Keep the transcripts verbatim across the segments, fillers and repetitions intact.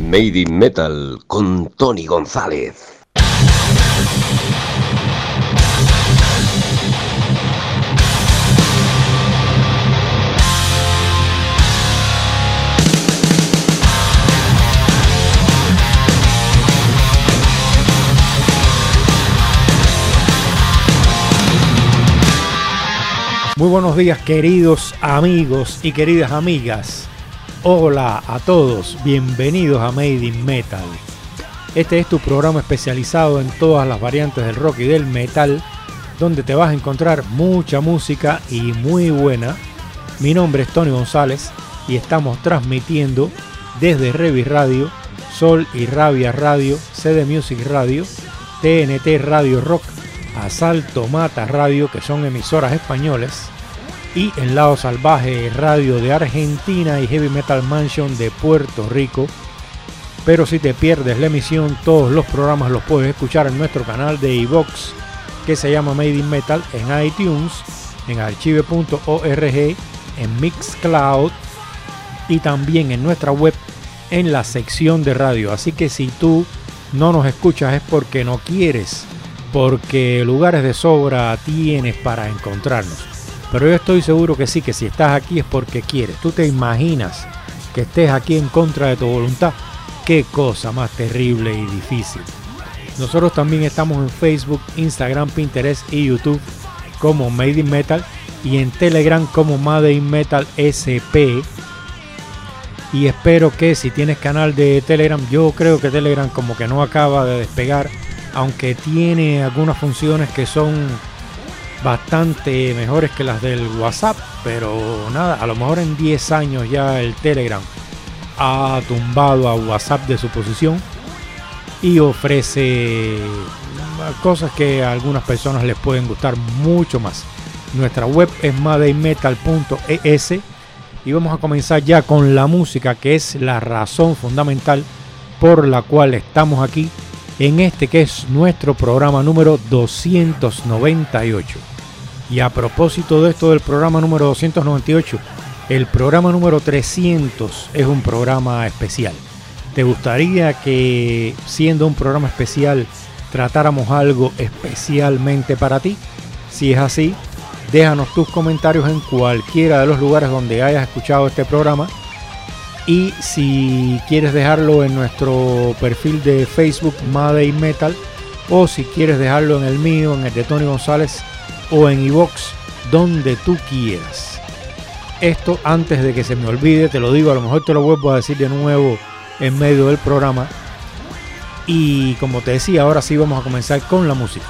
Made in Metal con Tony González. Muy buenos días, queridos amigos y queridas amigas. Hola a todos, bienvenidos a Made in Metal. Este es tu programa especializado en todas las variantes del rock y del metal, donde te vas a encontrar mucha música y muy buena. Mi nombre es Tony González y estamos transmitiendo desde Revis Radio, Sol y Rabia Radio, C D Music Radio, T N T Radio Rock, Asalto Mata Radio, que son emisoras españoles, y En Lado Salvaje Radio de Argentina y Heavy Metal Mansion de Puerto Rico. Pero si te pierdes la emisión, todos los programas los puedes escuchar en nuestro canal de iVoox, que se llama Made in Metal, en iTunes, en archive punto org, en Mixcloud y también en nuestra web en la sección de radio. Así que si tú no nos escuchas es porque no quieres, porque lugares de sobra tienes para encontrarnos. Pero yo estoy seguro que sí, que si estás aquí es porque quieres. Tú te imaginas que estés aquí en contra de tu voluntad. Qué cosa más terrible y difícil. Nosotros también estamos en Facebook, Instagram, Pinterest y YouTube como Made in Metal, y en Telegram como Made in Metal S P. Y espero que si tienes canal de Telegram, yo creo que Telegram como que no acaba de despegar, aunque tiene algunas funciones que son bastante mejores que las del WhatsApp, pero nada, a lo mejor en diez años ya el Telegram ha tumbado a WhatsApp de su posición y ofrece cosas que a algunas personas les pueden gustar mucho más. Nuestra web es made in metal punto e s y vamos a comenzar ya con la música, que es la razón fundamental por la cual estamos aquí en este que es nuestro programa número doscientos noventa y ocho. Y a propósito de esto del programa número doscientos noventa y ocho, el programa número trescientos es un programa especial. ¿Te gustaría que, siendo un programa especial, tratáramos algo especialmente para ti? Si es así, déjanos tus comentarios en cualquiera de los lugares donde hayas escuchado este programa. Y si quieres dejarlo en nuestro perfil de Facebook Made in Metal, o si quieres dejarlo en el mío, en el de Tony González, o en iVoox, donde tú quieras. Esto, antes de que se me olvide, te lo digo, a lo mejor te lo vuelvo a decir de nuevo en medio del programa. Y como te decía, ahora sí vamos a comenzar con la música.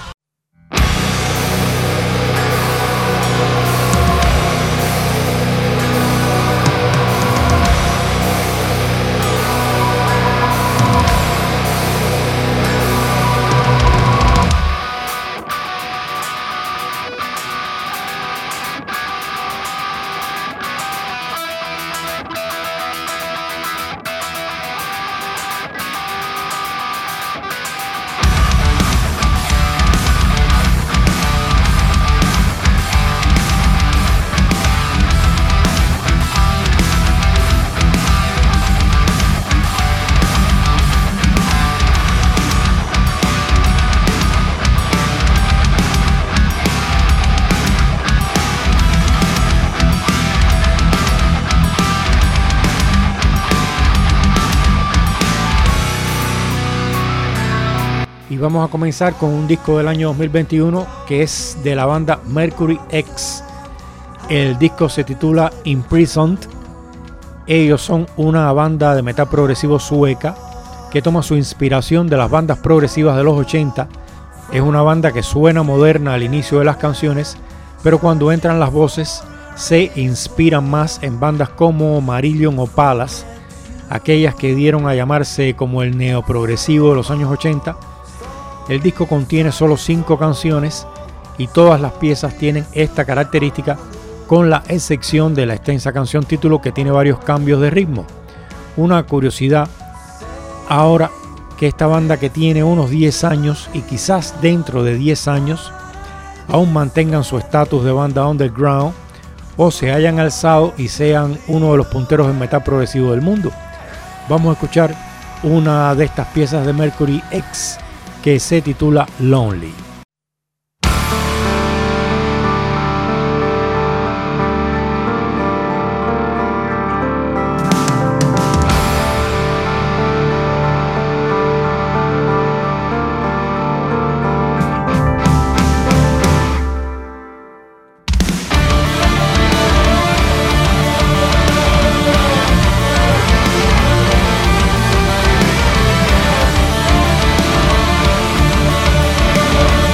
Vamos a comenzar con un disco del año dos mil veintiuno que es de la banda Mercury X. El disco se titula Imprisoned. Ellos son una banda de metal progresivo sueca que toma su inspiración de las bandas progresivas de los ochenta. Es una banda que suena moderna al inicio de las canciones, pero cuando entran las voces se inspiran más en bandas como Marillion o Palace, aquellas que dieron a llamarse como el neoprogresivo de los años ochenta. El disco contiene solo cinco canciones y todas las piezas tienen esta característica, con la excepción de la extensa canción título, que tiene varios cambios de ritmo. Una curiosidad, ahora que esta banda, que tiene unos diez años y quizás dentro de diez años aún mantengan su estatus de banda underground o se hayan alzado y sean uno de los punteros en metal progresivo del mundo. Vamos a escuchar una de estas piezas de Mercury X que se titula Lonely. We'll be right back.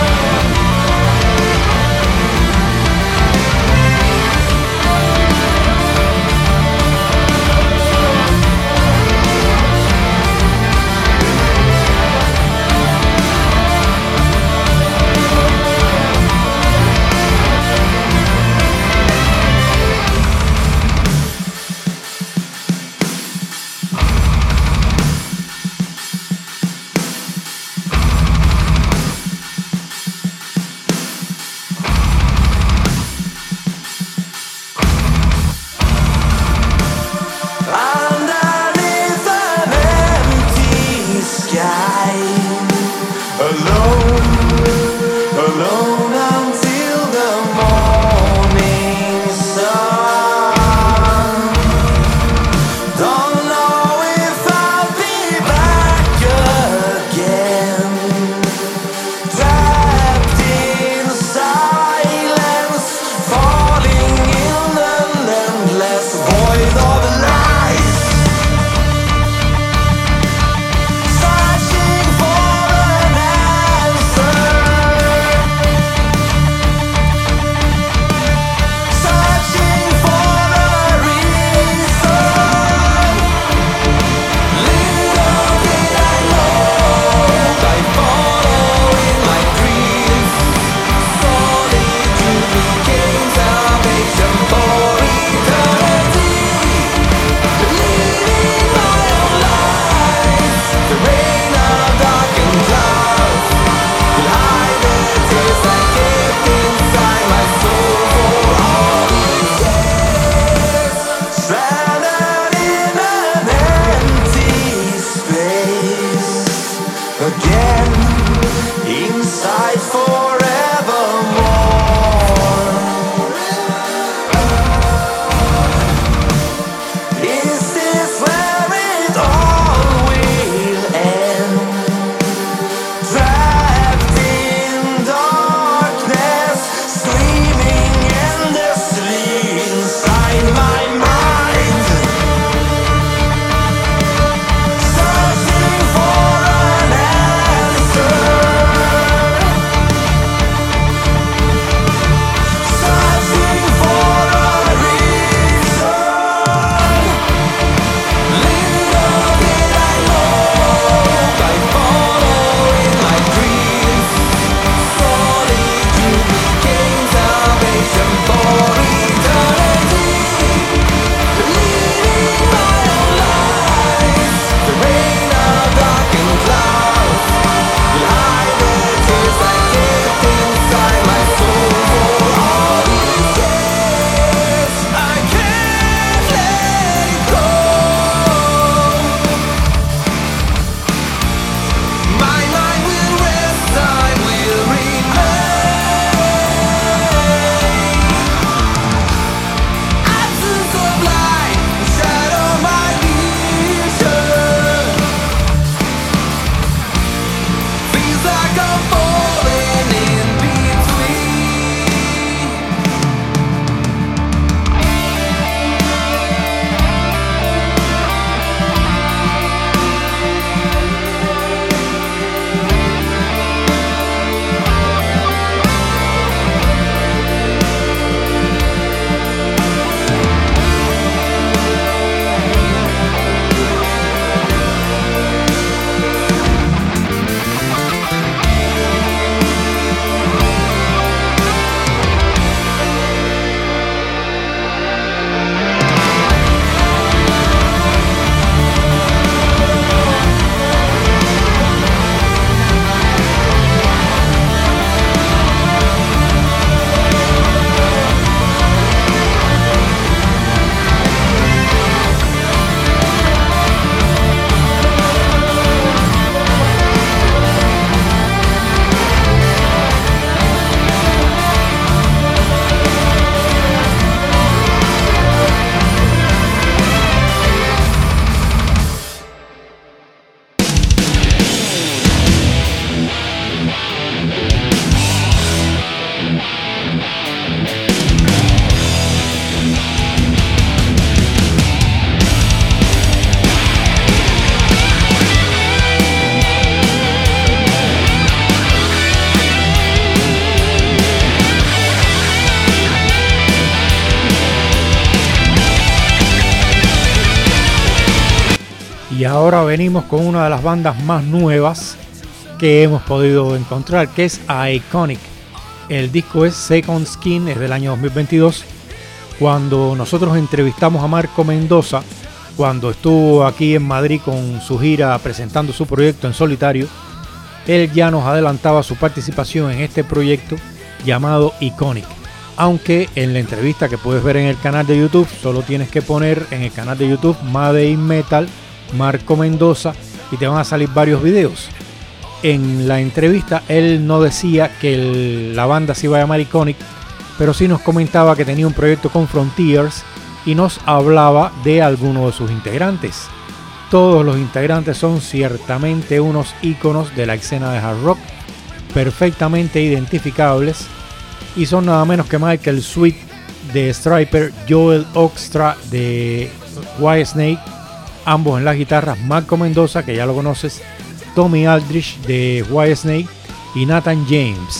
Y ahora venimos con una de las bandas más nuevas que hemos podido encontrar, que es Iconic. El disco es Second Skin, es del año dos mil veintidós. Cuando nosotros entrevistamos a Marco Mendoza, cuando estuvo aquí en Madrid con su gira presentando su proyecto en solitario, él ya nos adelantaba su participación en este proyecto llamado Iconic. Aunque en la entrevista que puedes ver en el canal de YouTube, solo tienes que poner en el canal de YouTube Made in Metal Marco Mendoza y te van a salir varios videos. En la entrevista él no decía que el, la banda se iba a llamar Iconic, pero sí nos comentaba que tenía un proyecto con Frontiers y nos hablaba de algunos de sus integrantes. Todos los integrantes son ciertamente unos íconos de la escena de hard rock, perfectamente identificables, y son nada menos que Michael Sweet de Stryper, Joel Hoekstra de Whitesnake, ambos en las guitarras, Marco Mendoza, que ya lo conoces, Tommy Aldridge de Whitesnake y Nathan James.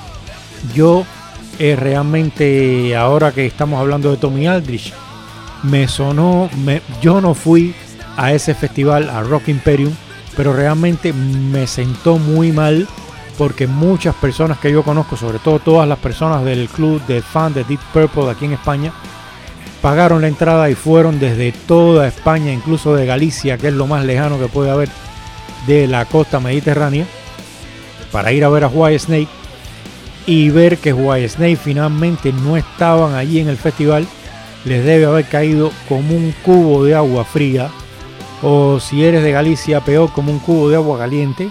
Yo eh, realmente, ahora que estamos hablando de Tommy Aldridge, me sonó, me, yo no fui a ese festival, a Rock Imperium, pero realmente me sentó muy mal porque muchas personas que yo conozco, sobre todo todas las personas del club de fans de Deep Purple de aquí en España, pagaron la entrada y fueron desde toda España, incluso de Galicia, que es lo más lejano que puede haber de la costa mediterránea, para ir a ver a Whitesnake, y ver que Whitesnake finalmente no estaban allí en el festival les debe haber caído como un cubo de agua fría, o si eres de Galicia, peor, como un cubo de agua caliente.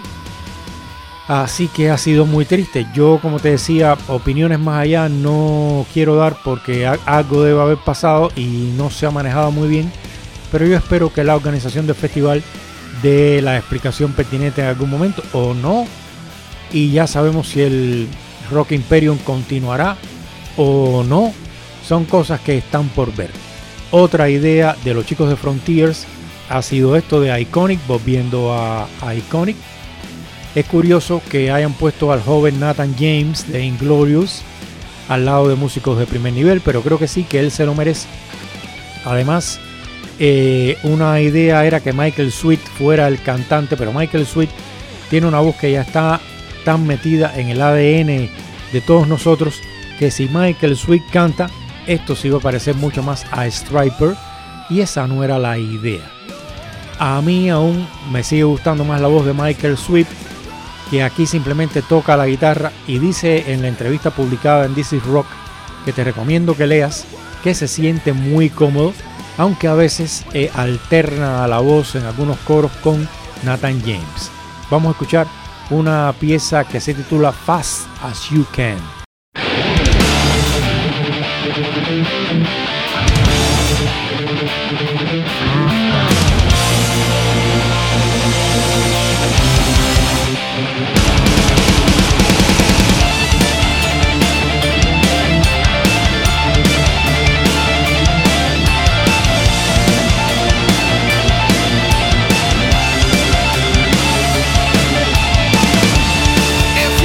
Así que ha sido muy triste. Yo, como te decía, opiniones más allá no quiero dar porque algo debe haber pasado y no se ha manejado muy bien, pero yo espero que la organización del festival dé la explicación pertinente en algún momento o no, y ya sabemos si el Rock Imperium continuará o no. Son cosas que están por ver. Otra idea de los chicos de Frontiers ha sido esto de Iconic, volviendo a, a Iconic. Es curioso que hayan puesto al joven Nathan James de Inglorious al lado de músicos de primer nivel, pero creo que sí, que él se lo merece. Además, eh, una idea era que Michael Sweet fuera el cantante, pero Michael Sweet tiene una voz que ya está tan metida en el A D N de todos nosotros que si Michael Sweet canta, esto sí va a parecer mucho más a Stryper, y esa no era la idea. A mí aún me sigue gustando más la voz de Michael Sweet, que aquí simplemente toca la guitarra y dice en la entrevista publicada en This Is Rock, que te recomiendo que leas, que se siente muy cómodo, aunque a veces eh, alterna a la voz en algunos coros con Nathan James. Vamos a escuchar una pieza que se titula Fast As You Can.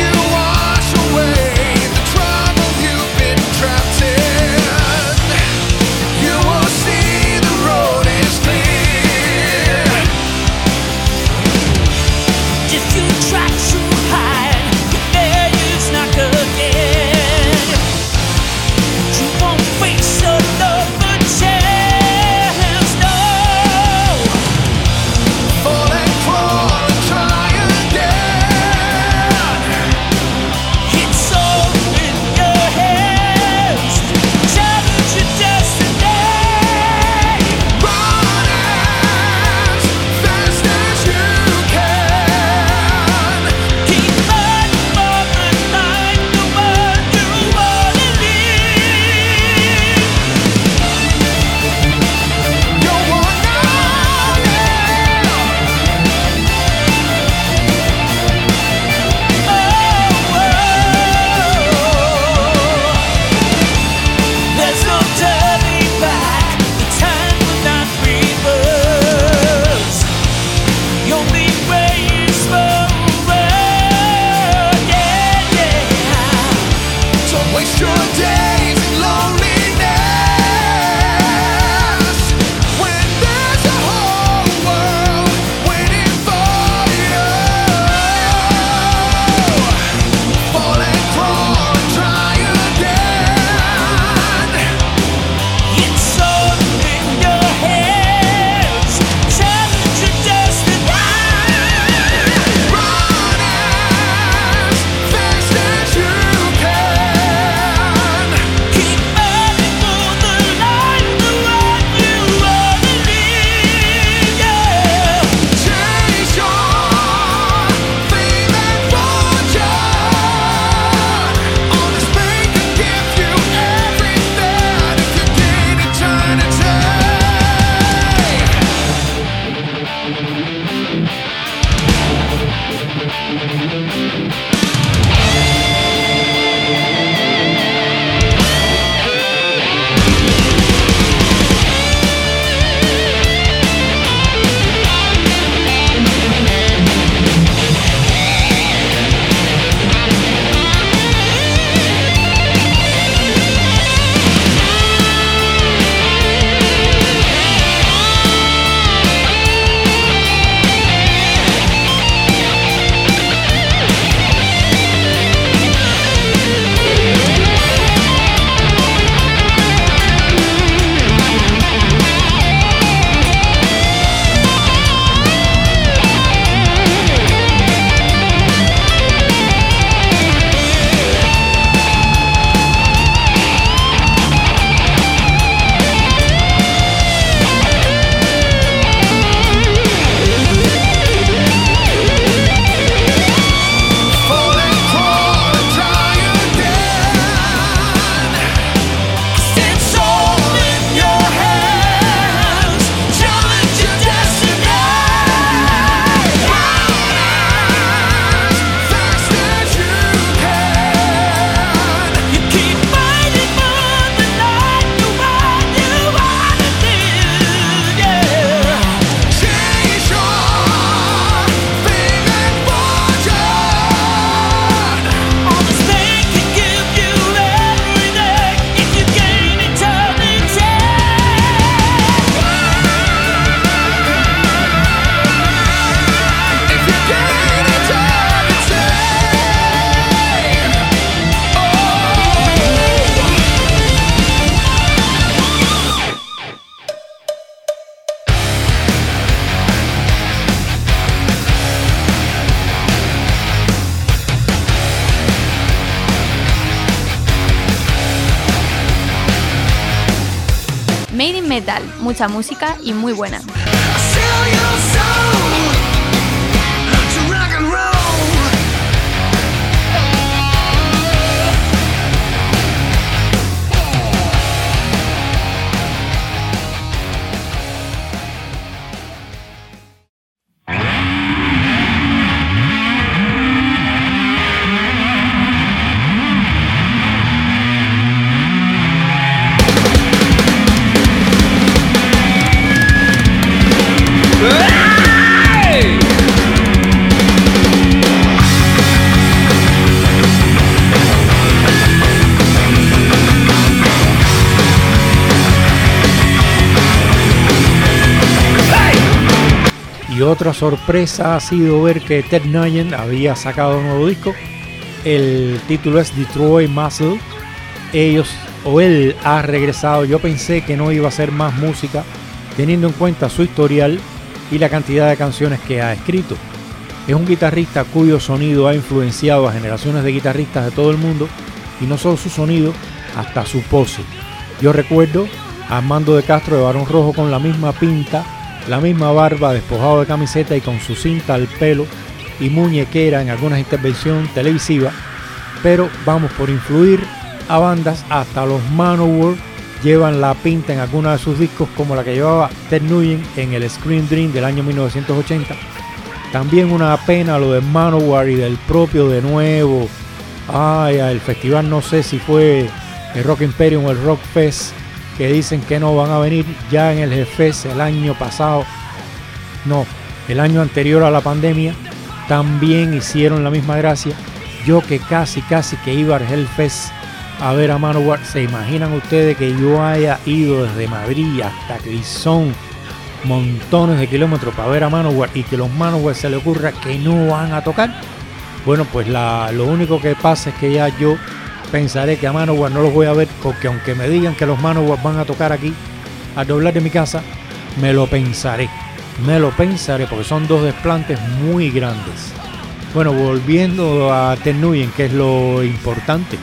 If you wash away the trouble you've been trapped in, metal, mucha música y muy buena. Y otra sorpresa ha sido ver que Ted Nugent había sacado un nuevo disco. El título es Detroit Muscle. Ellos o él ha regresado. Yo pensé que no iba a hacer más música, teniendo en cuenta su historial y la cantidad de canciones que ha escrito. Es un guitarrista cuyo sonido ha influenciado a generaciones de guitarristas de todo el mundo, y no solo su sonido, hasta su pose. Yo recuerdo a Armando de Castro de Barón Rojo con la misma pinta, la misma barba, despojado de camiseta y con su cinta al pelo y muñequera en algunas intervenciones televisivas. Pero vamos, por influir a bandas, hasta los Manowar llevan la pinta en algunos de sus discos, como la que llevaba Ted Nugent en el Scream Dream del año mil novecientos ochenta. También una pena lo de Manowar y del propio de nuevo. Ay, el festival, no sé si fue el Rock Imperium o el Rock Fest, que dicen que no van a venir. Ya en el Hellfest el año pasado, no, el año anterior a la pandemia, también hicieron la misma gracia. Yo que casi, casi que iba al Hellfest a ver a Manowar. ¿Se imaginan ustedes que yo haya ido desde Madrid hasta Grisón, montones de kilómetros, para ver a Manowar, y que los Manowar se le ocurra que no van a tocar? Bueno, pues la, lo único que pasa es que ya yo pensaré que a Manowar no los voy a ver, porque aunque me digan que los Manowar van a tocar aquí al doblar de mi casa, me lo pensaré, me lo pensaré, porque son dos desplantes muy grandes. Bueno, volviendo a Ted Nugent, que es lo importante.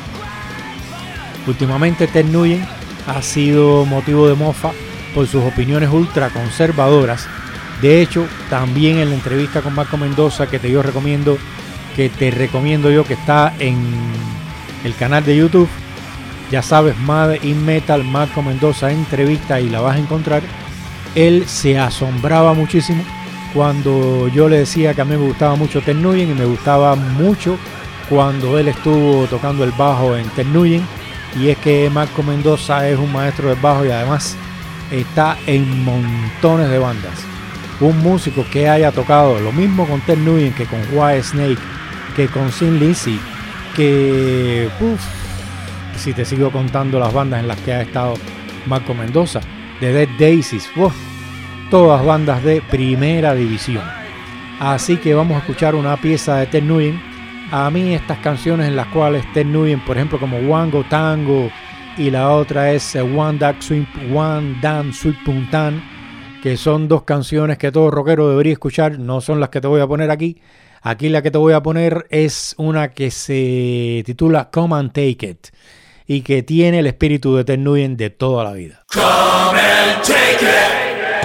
Últimamente Ted Nugent ha sido motivo de mofa por sus opiniones ultra conservadoras. De hecho, también en la entrevista con Marco Mendoza, que te yo recomiendo, que te recomiendo yo, que está en el canal de YouTube, ya sabes, Made in Metal, Marco Mendoza entrevista, y la vas a encontrar. Él se asombraba muchísimo cuando yo le decía que a mí me gustaba mucho Ted Nugent, y me gustaba mucho cuando él estuvo tocando el bajo en Ted Nugent. Y es que Marco Mendoza es un maestro del bajo y además está en montones de bandas. Un músico que haya tocado lo mismo con Ted Nugent que con Whitesnake, que con Thin Lizzy, que uf, si te sigo contando las bandas en las que ha estado Marco Mendoza, de Dead Daisies, uf, todas bandas de primera división. Así que vamos a escuchar una pieza de Ted Nugent. A mí estas canciones en las cuales Ted Nugent, por ejemplo, como Wango Tango, y la otra es One Damn Sweet, One Damn Sweet Puntan, que son dos canciones que todo rockero debería escuchar, no son las que te voy a poner aquí. Aquí la que te voy a poner es una que se titula Come and Take It, y que tiene el espíritu de Ted Nugent de toda la vida. Come and take it.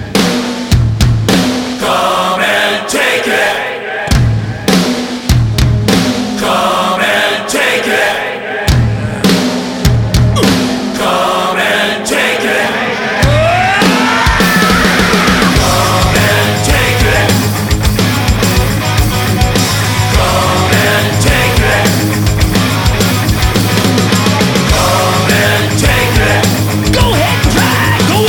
Come and take it. Come and take it. Come and take it. Come and take it. Come and take it. Come and take it. Go ahead and try. Go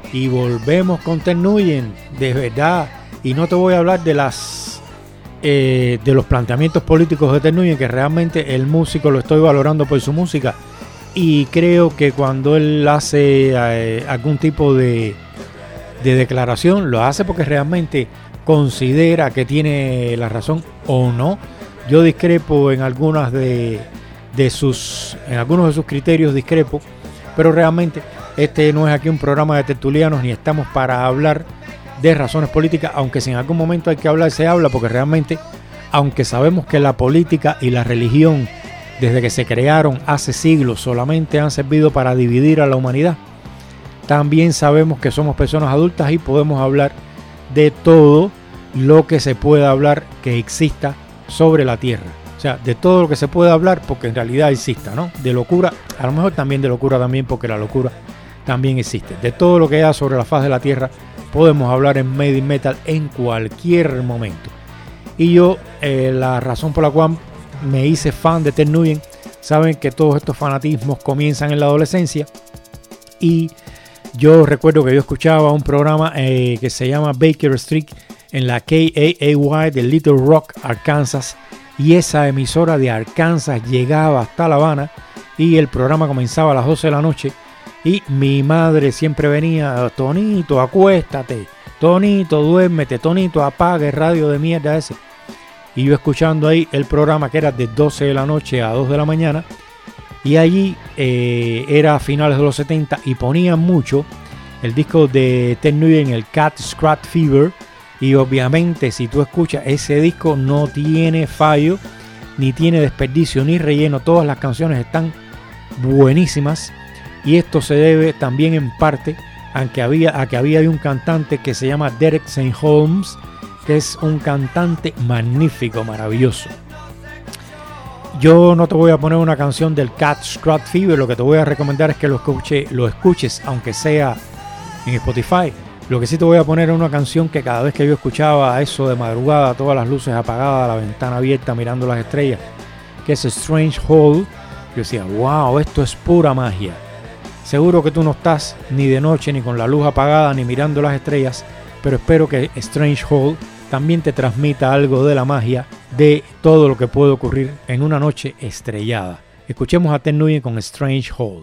y volvemos con Ted Nugent, de verdad. Y no te voy a hablar de las eh, de los planteamientos políticos de Ted Nugent, que realmente el músico lo estoy valorando por su música. Y creo que cuando él hace eh, algún tipo de, de declaración, lo hace porque realmente considera que tiene la razón o no. Yo discrepo en algunas de, de sus, en algunos de sus criterios discrepo, pero realmente este no es aquí un programa de tertulianos ni estamos para hablar de razones políticas, aunque si en algún momento hay que hablar, se habla, porque realmente, aunque sabemos que la política y la religión desde que se crearon hace siglos solamente han servido para dividir a la humanidad, también sabemos que somos personas adultas y podemos hablar de todo lo que se pueda hablar que exista sobre la tierra. O sea, de todo lo que se puede hablar porque en realidad exista, ¿no? De locura, a lo mejor también de locura también porque la locura también existe. De todo lo que haya sobre la faz de la tierra podemos hablar en Made in Metal en cualquier momento. Y yo, eh, la razón por la cual me hice fan de Ted Nugent, saben que todos estos fanatismos comienzan en la adolescencia, y yo recuerdo que yo escuchaba un programa eh, que se llama Baker Street en la K A A Y de Little Rock, Arkansas, y esa emisora de Arkansas llegaba hasta La Habana y el programa comenzaba a las doce de la noche y mi madre siempre venía: Tonito, acuéstate, Tonito, duérmete, Tonito, apaga el radio de mierda ese. Y yo escuchando ahí el programa, que era de doce de la noche a dos de la mañana, y allí eh, era a finales de los setenta y ponían mucho el disco de Ted Nugent, el Cat Scratch Fever, y obviamente si tú escuchas ese disco no tiene fallo, ni tiene desperdicio, ni relleno, todas las canciones están buenísimas, y esto se debe también en parte a que había, a que había un cantante que se llama Derek Saint Holmes, que es un cantante magnífico, maravilloso. Yo no te voy a poner una canción del Cat Scratch Fever, lo que te voy a recomendar es que lo, escuche, lo escuches, aunque sea en Spotify. Lo que sí te voy a poner es una canción que cada vez que yo escuchaba a eso de madrugada, todas las luces apagadas, la ventana abierta, mirando las estrellas, que es Strange Hole, yo decía: wow, esto es pura magia. Seguro que tú no estás ni de noche, ni con la luz apagada, ni mirando las estrellas, pero espero que Strange Hole también te transmita algo de la magia de todo lo que puede ocurrir en una noche estrellada. Escuchemos a Ted Nugent con Strange Hole.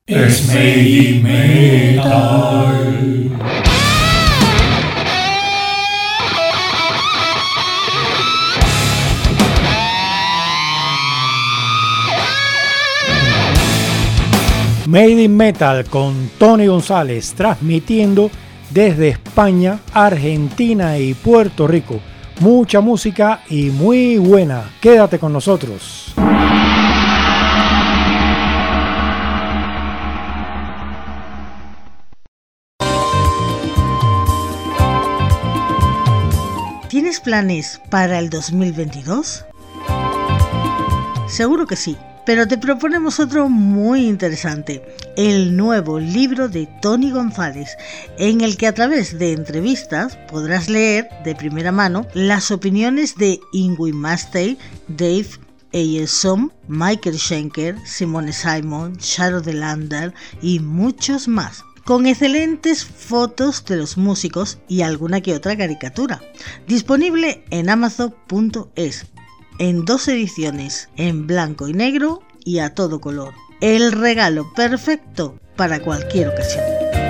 Es Made in Metal. Made in Metal con Tony González, transmitiendo desde España, Argentina y Puerto Rico. Mucha música y muy buena. Quédate con nosotros. ¿Tienes planes para el dos mil veintidós? Seguro que sí, pero te proponemos otro muy interesante, el nuevo libro de Tony González, en el que a través de entrevistas podrás leer de primera mano las opiniones de Yngwie Malmsteen, Dave Ellefson, Michael Schenker, Simone Simon, Sharon Delander y muchos más, con excelentes fotos de los músicos y alguna que otra caricatura. Disponible en amazon punto es, en dos ediciones, en blanco y negro y a todo color. El regalo perfecto para cualquier ocasión.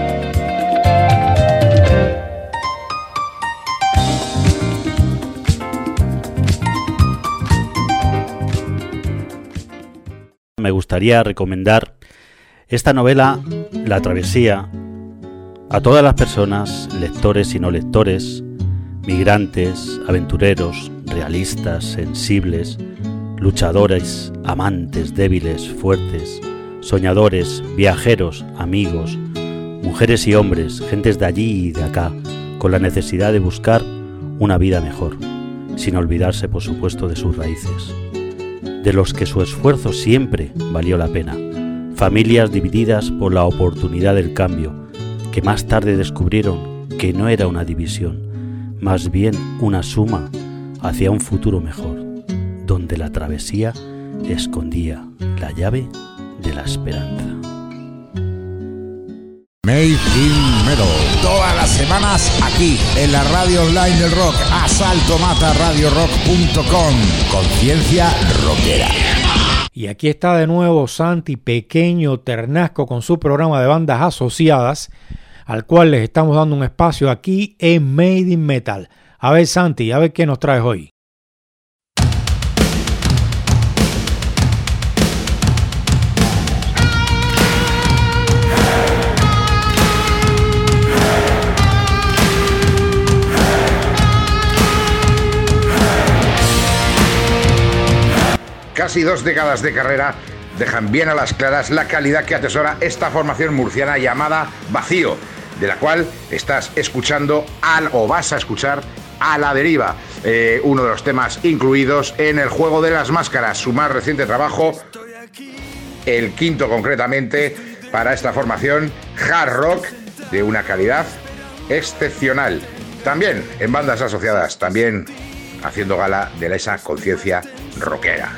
Me gustaría recomendar esta novela, La Travesía, a todas las personas, lectores y no lectores, migrantes, aventureros, realistas, sensibles, luchadores, amantes, débiles, fuertes, soñadores, viajeros, amigos, mujeres y hombres, gentes de allí y de acá, con la necesidad de buscar una vida mejor, sin olvidarse, por supuesto, de sus raíces, de los que su esfuerzo siempre valió la pena. Familias divididas por la oportunidad del cambio, que más tarde descubrieron que no era una división, más bien una suma hacia un futuro mejor, donde la travesía escondía la llave de la esperanza. Made in Metal, todas las semanas aquí en la radio online del rock, asalto mata radio rock punto com, conciencia rockera. Y aquí está de nuevo Santi Pequeño Ternasco con su programa de bandas asociadas, al cual les estamos dando un espacio aquí en Made in Metal. A ver, Santi, a ver qué nos traes hoy. Casi dos décadas de carrera dejan bien a las claras la calidad que atesora esta formación murciana llamada Vacío, de la cual estás escuchando al, o vas a escuchar A la Deriva, eh, uno de los temas incluidos en El Juego de las Máscaras, su más reciente trabajo, el quinto concretamente para esta formación hard rock de una calidad excepcional. También en bandas asociadas, también haciendo gala de esa conciencia rockera.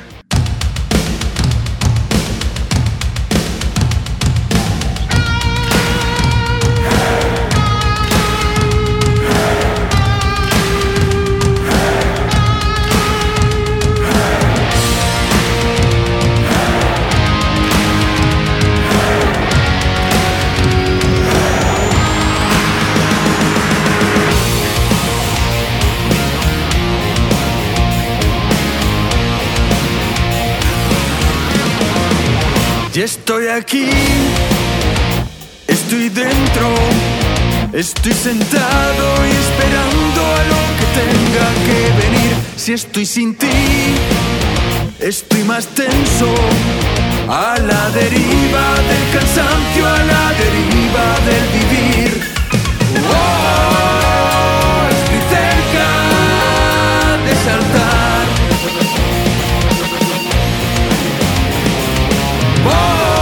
Ya estoy aquí, estoy dentro, estoy sentado y esperando a lo que tenga que venir. Si estoy sin ti, estoy más tenso, a la deriva del cansancio, a la deriva del vivir. Oh, estoy cerca de saltar. Voy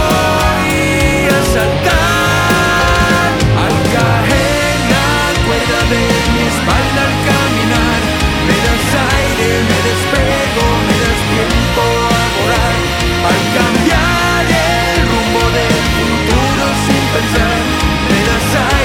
a saltar al caer la cuerda de mi espalda al caminar. Me das aire, me despego, me das tiempo a volar, al cambiar el rumbo del futuro sin pensar. Me das aire.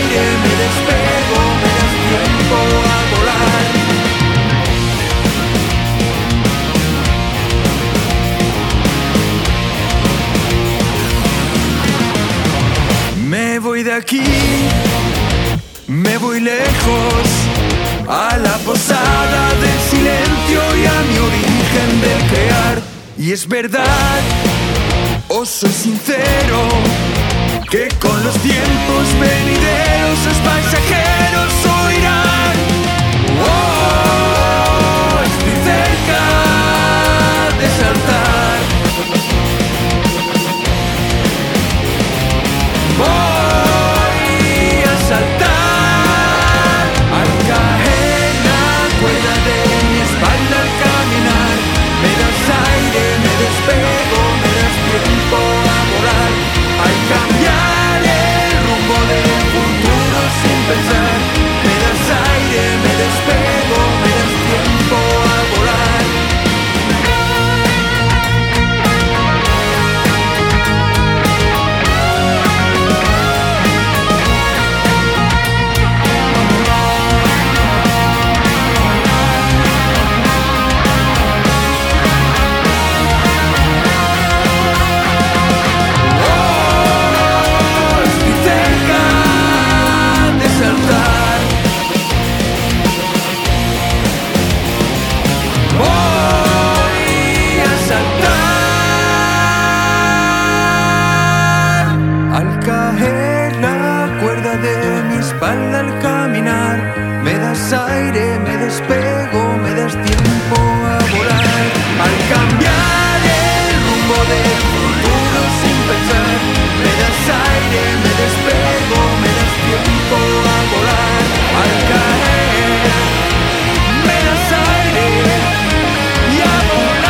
aquí, me voy lejos, a la posada del silencio y a mi origen del crear. Y es verdad, os soy sincero, que con los tiempos venideros los pasajeros oirán. Oh, estoy cerca de saltar. Voy a saltar al caer la cuerda de mi espalda al caminar. Me das aire, me despego, me das tiempo a volar. Al cambiar el rumbo del futuro sin pensar. Me das aire, me despego, me das tiempo a volar. Al caminar, me das aire, me despego, me das tiempo a volar. Al cambiar el rumbo del futuro sin pensar, me das aire, me despego, me das tiempo a volar. Al caer, me das aire y a volar.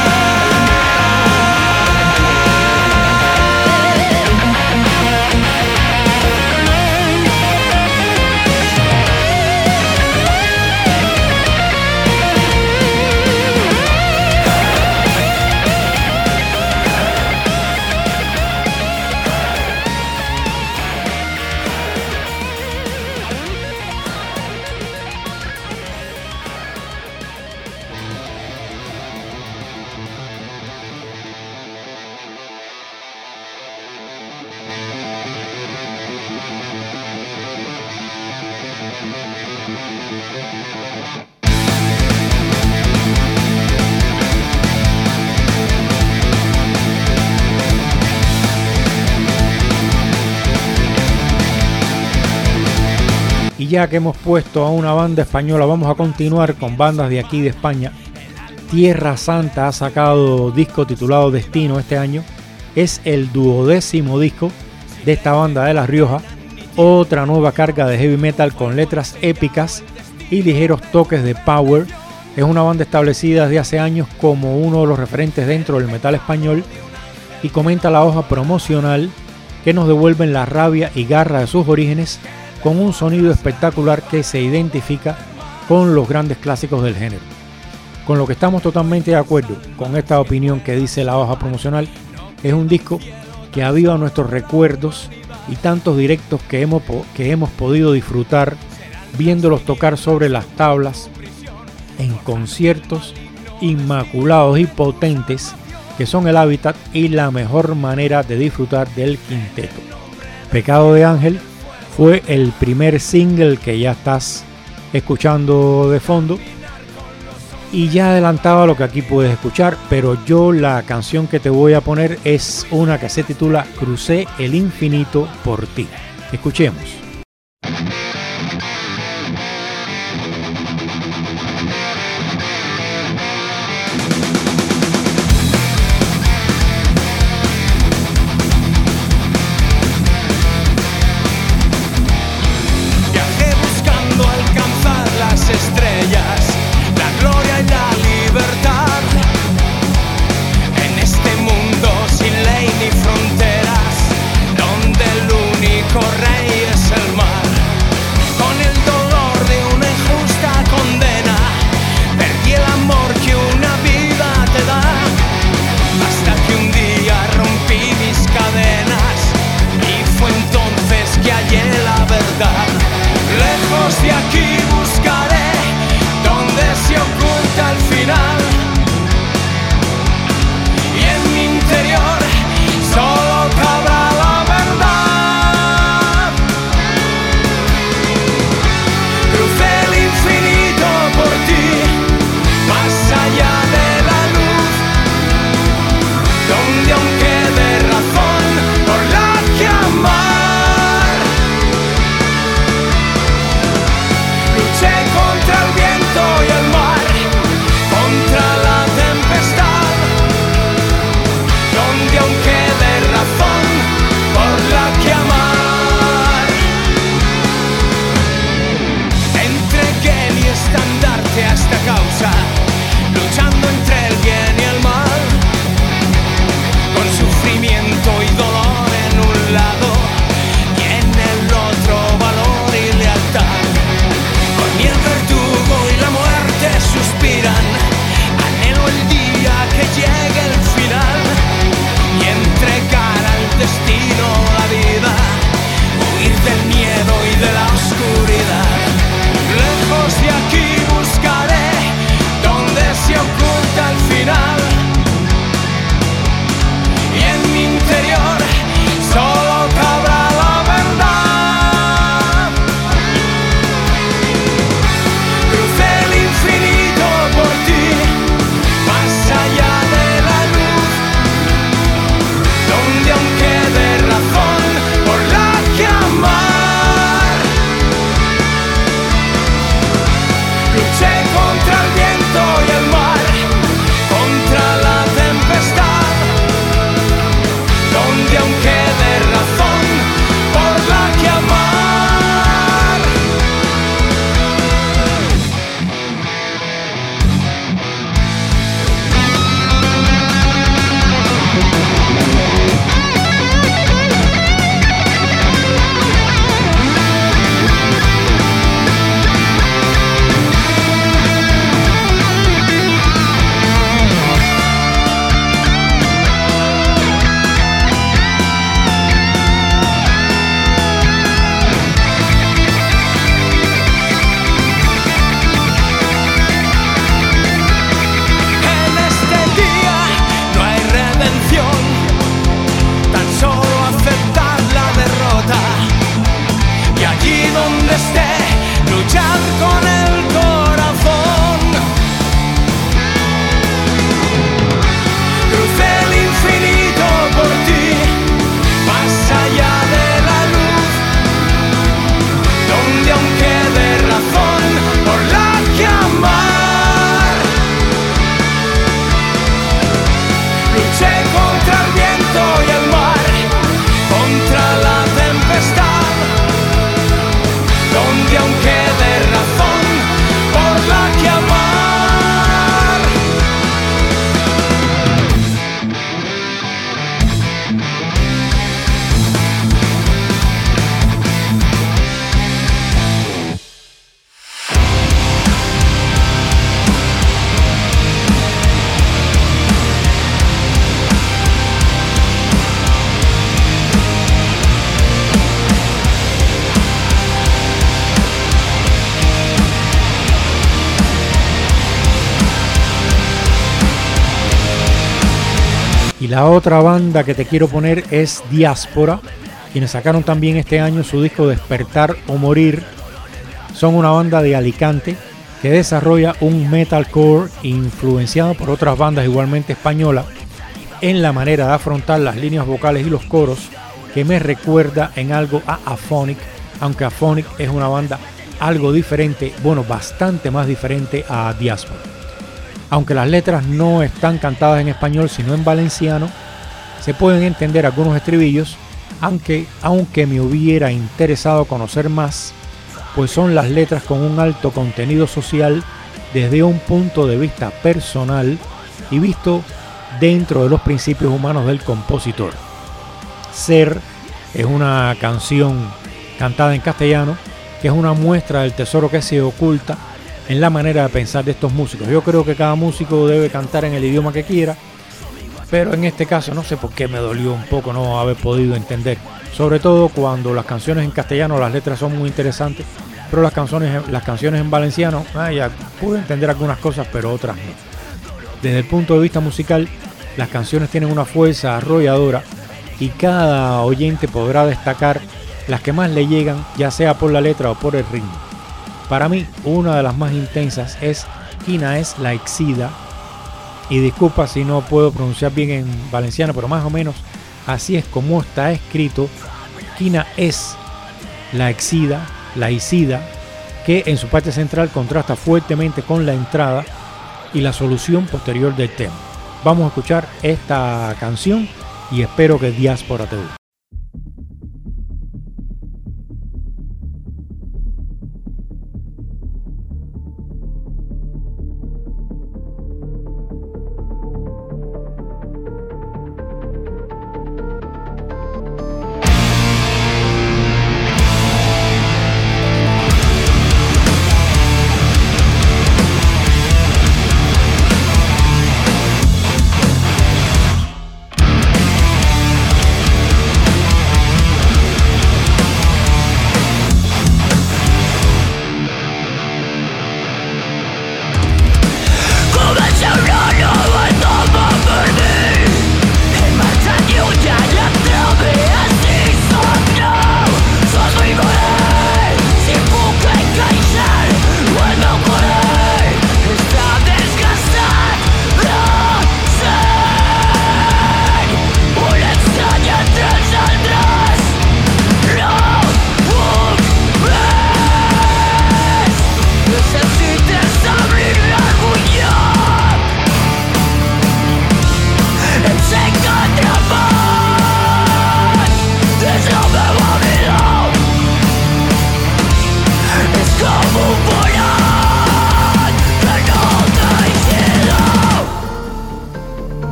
Y ya que hemos puesto a una banda española, vamos a continuar con bandas de aquí de España. Tierra Santa ha sacado disco titulado Destino este año. Es el duodécimo disco de esta banda de La Rioja. Otra nueva carga de heavy metal con letras épicas y ligeros toques de power. Es una banda establecida desde hace años como uno de los referentes dentro del metal español y comenta la hoja promocional que nos devuelven la rabia y garra de sus orígenes con un sonido espectacular que se identifica con los grandes clásicos del género. Con lo que estamos totalmente de acuerdo con esta opinión que dice la hoja promocional, es un disco que aviva nuestros recuerdos y tantos directos que hemos, que hemos podido disfrutar viéndolos tocar sobre las tablas en conciertos inmaculados y potentes que son el hábitat y la mejor manera de disfrutar del quinteto. Pecado de Ángel fue el primer single que ya estás escuchando de fondo y ya adelantaba lo que aquí puedes escuchar, pero yo la canción que te voy a poner es una que se titula Crucé el infinito por ti. Escuchemos. Rey es el lucha, luchando entre el bien y el mal, con sufrimiento y dolor en un lado y en el otro valor y lealtad. Por mí el verdugo y la muerte suspiran, anhelo el día que llegue el final y entregar al destino la vida, huir del miedo y de la oscuridad. Lejos de aquí buscaré donde se oculta el final, y en mi interior solo cabrá la verdad. Crucé el infinito por ti, más allá de la luz, donde aún quede razón por la que amar. Luché contra el viento y el mar, contra la tempestad, donde aún quede razón por la que amar. En este día no hay redención, tan solo aceptar la derrota, y allí donde esté luchar con el corazón. Crucé el infinito por ti, más allá de la luz, donde aún quede razón por la que amar. Luché contra el viento y el mar, contra la tempestad, donde aún quede razón por la que amar. Y la otra banda que te quiero poner es Diáspora, quienes sacaron también este año su disco Despertar o Morir. Son una banda de Alicante que desarrolla un metalcore influenciado por otras bandas igualmente españolas en la manera de afrontar las líneas vocales y los coros, que me recuerda en algo a Aphonic, aunque Aphonic es una banda algo diferente, bueno, bastante más diferente a Diáspora. Aunque las letras no están cantadas en español sino en valenciano, se pueden entender algunos estribillos, aunque, aunque me hubiera interesado conocer más, pues son las letras con un alto contenido social desde un punto de vista personal y visto dentro de los principios humanos del compositor. Ser es una canción cantada en castellano, que es una muestra del tesoro que se oculta en la manera de pensar de estos músicos. Yo creo que cada músico debe cantar en el idioma que quiera, pero en este caso no sé por qué me dolió un poco no haber podido entender, sobre todo cuando las canciones en castellano, las letras son muy interesantes, pero las canciones, las canciones en valenciano, ah, ya pude entender algunas cosas, pero otras no. Desde el punto de vista musical, las canciones tienen una fuerza arrolladora y cada oyente podrá destacar las que más le llegan, ya sea por la letra o por el ritmo. Para mí, una de las más intensas es Quina es la Exida, y disculpa si no puedo pronunciar bien en valenciano, pero más o menos así es como está escrito. Quina es la Exida, la Isida, que en su parte central contrasta fuertemente con la entrada y la solución posterior del tema. Vamos a escuchar esta canción y espero que Diáspora te guste.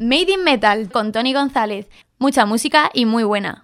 Made in Metal con Tony González. Mucha música y muy buena.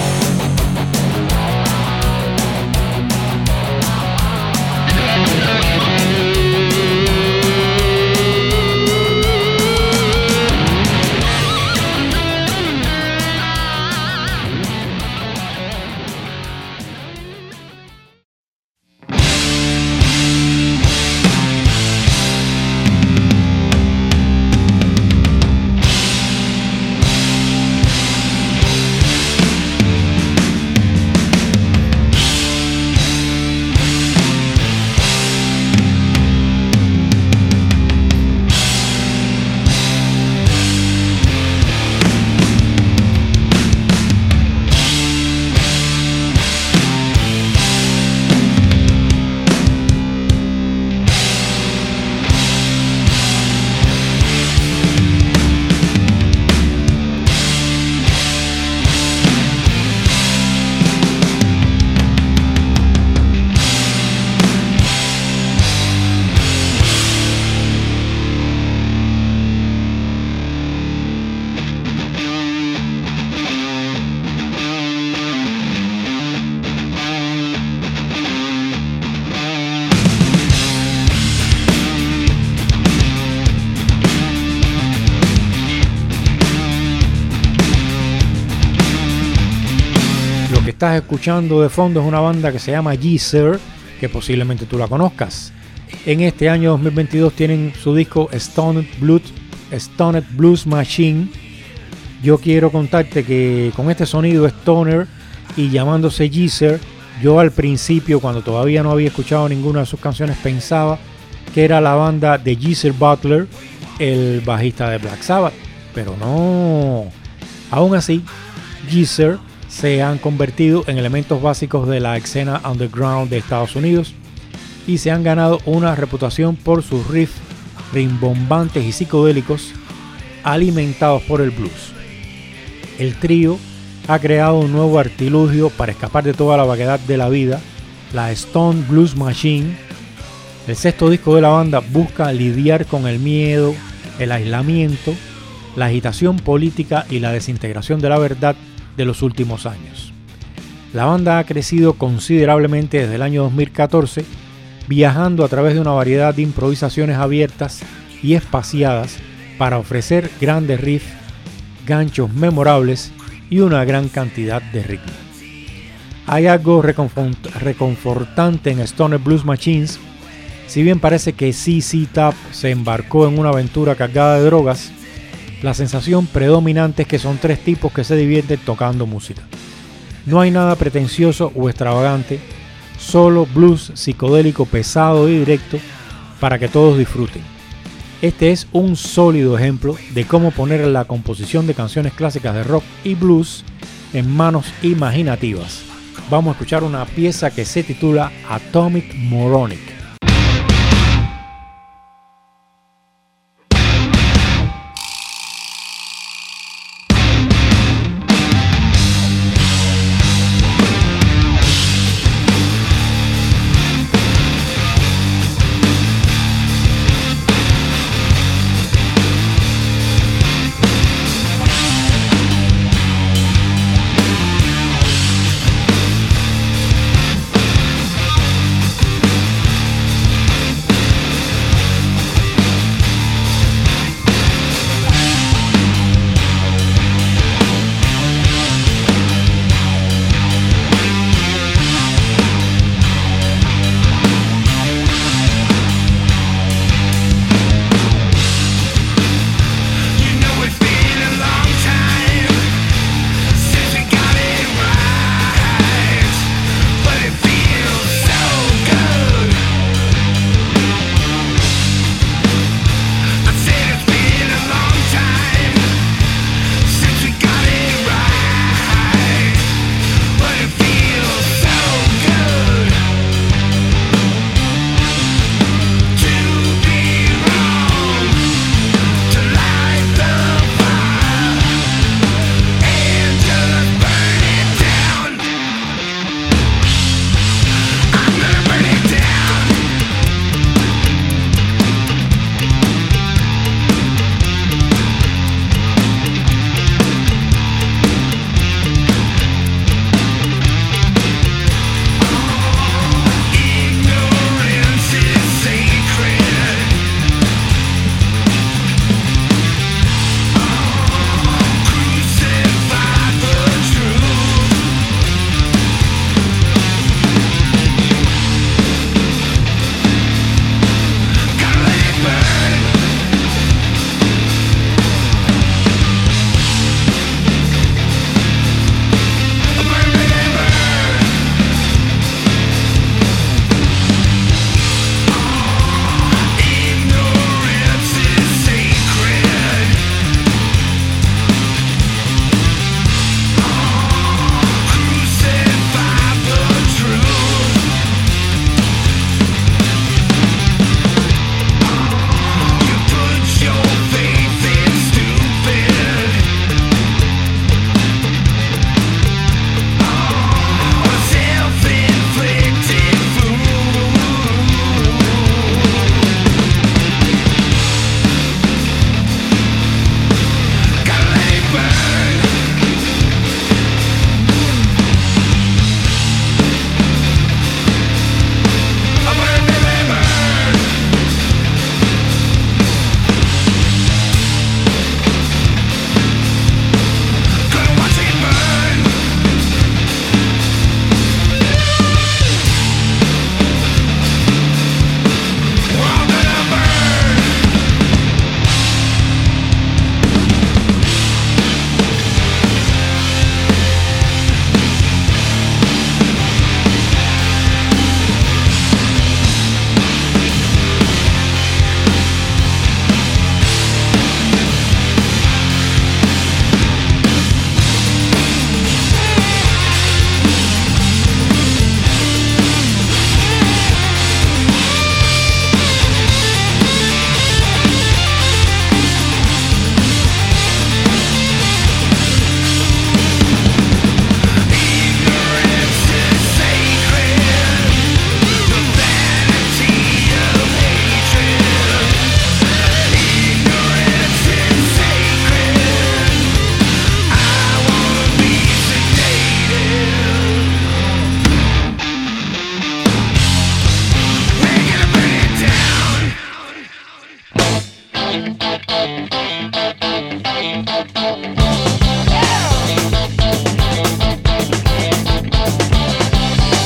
Estás escuchando de fondo es una banda que se llama Geezer, que posiblemente tú la conozcas. En este año dos mil veintidós tienen su disco Stoned Blues, Stoned Blues Machine. Yo quiero contarte que con este sonido stoner y llamándose Geezer, yo al principio, cuando todavía no había escuchado ninguna de sus canciones, pensaba que era la banda de Geezer Butler, el bajista de Black Sabbath, pero no. Aún así, Geezer se han convertido en elementos básicos de la escena underground de Estados Unidos y se han ganado una reputación por sus riffs rimbombantes y psicodélicos alimentados por el blues. El trío ha creado un nuevo artilugio para escapar de toda la vaguedad de la vida, la Stoned Blues Machine. El sexto disco de la banda busca lidiar con el miedo, el aislamiento, la agitación política y la desintegración de la verdad de los últimos años. La banda ha crecido considerablemente desde el año dos mil catorce, viajando a través de una variedad de improvisaciones abiertas y espaciadas para ofrecer grandes riffs, ganchos memorables y una gran cantidad de ritmo. Hay algo reconfort- reconfortante en Stoner Blues Machines. Si bien parece que Z Z Top se embarcó en una aventura cargada de drogas, la sensación predominante es que son tres tipos que se divierten tocando música. No hay nada pretencioso o extravagante, solo blues psicodélico pesado y directo para que todos disfruten. Este es un sólido ejemplo de cómo poner la composición de canciones clásicas de rock y blues en manos imaginativas. Vamos a escuchar una pieza que se titula Atomic Moronic.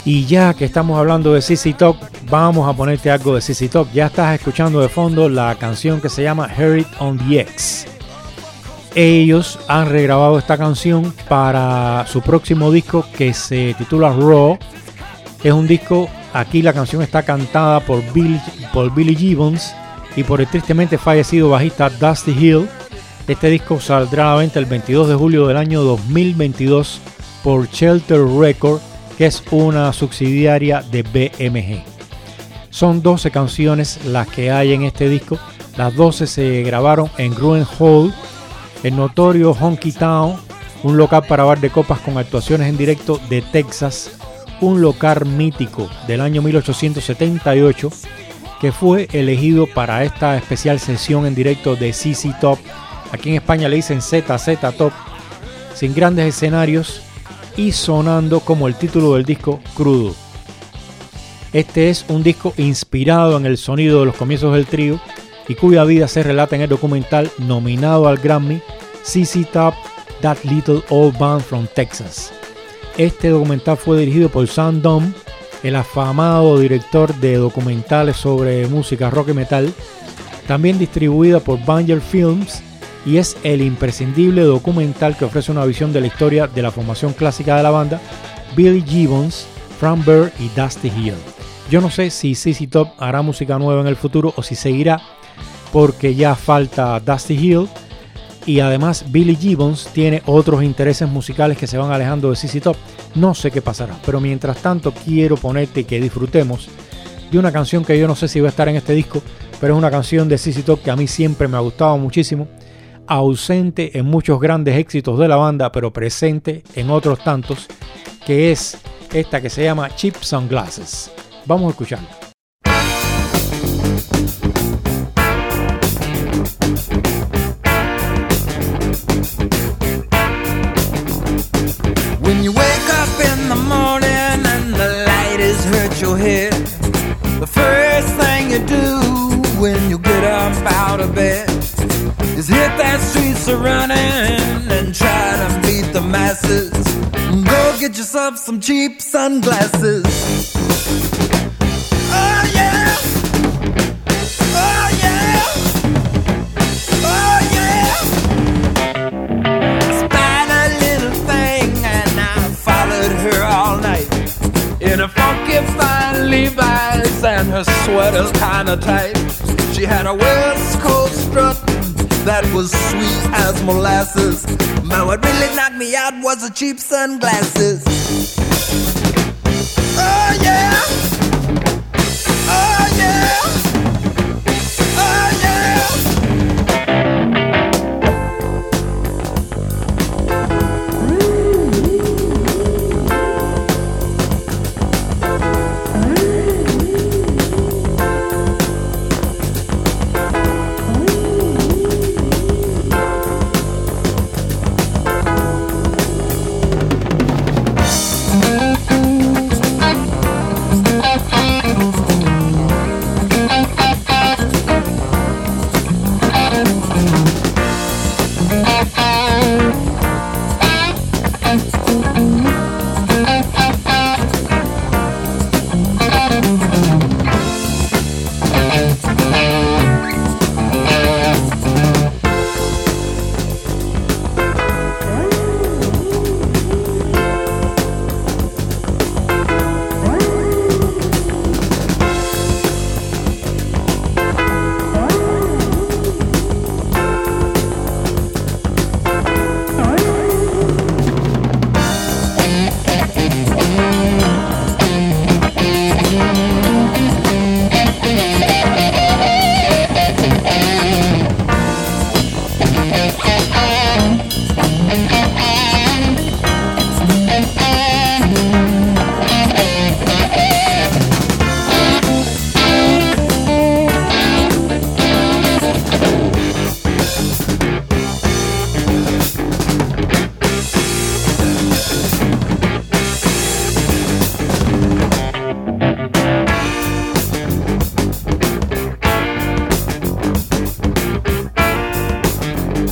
Y ya que estamos hablando de Z Z Top, vamos a ponerte algo de Z Z Top. Ya estás escuchando de fondo la canción que se llama Hear It on the X. Ellos han regrabado esta canción para su próximo disco que se titula Raw. Es un disco, aquí la canción está cantada por Billy, por Billy Gibbons y por el tristemente fallecido bajista Dusty Hill. Este disco saldrá a la venta el veintidós de julio del año dos mil veintidós por Shelter Records, que es una subsidiaria de B M G. Son doce canciones las que hay en este disco. Las doce se grabaron en Gruen Hall, el notorio Honky Town, un local para bar de copas con actuaciones en directo de Texas, un local mítico del año mil ochocientos setenta y ocho que fue elegido para esta especial sesión en directo de Z Z Top. Aquí en España le dicen Z Z Top, sin grandes escenarios y sonando como el título del disco, crudo. Este es un disco inspirado en el sonido de los comienzos del trío y cuya vida se relata en el documental nominado al Grammy Z Z Top, That Little Old Band from Texas. Este documental fue dirigido por Sam Dunn, el afamado director de documentales sobre música rock y metal, también distribuida por Banger Films, y es el imprescindible documental que ofrece una visión de la historia de la formación clásica de la banda, Billy Gibbons, Frank Beard y Dusty Hill. Yo no sé si Z Z Top hará música nueva en el futuro o si seguirá, porque ya falta Dusty Hill y además Billy Gibbons tiene otros intereses musicales que se van alejando de Z Z Top. No sé qué pasará, pero mientras tanto quiero ponerte que disfrutemos de una canción que yo no sé si va a estar en este disco, pero es una canción de Z Z Top que a mí siempre me ha gustado muchísimo, ausente en muchos grandes éxitos de la banda, pero presente en otros tantos, que es esta que se llama Cheap Sunglasses. Vamos a escucharla. When you wake up in the morning and the light has hurt your head, the first thing you do when you get up out of bed is hit that streets a running and try to beat the masses. Go get yourself some cheap sunglasses. Oh yeah, oh yeah, oh yeah. Spied a little thing and I followed her all night in a funky fine Levi's and her sweater's kinda tight. She had a West Coast strut that was sweet as molasses. But what really knocked me out was the cheap sunglasses. Oh yeah, oh yeah, oh yeah.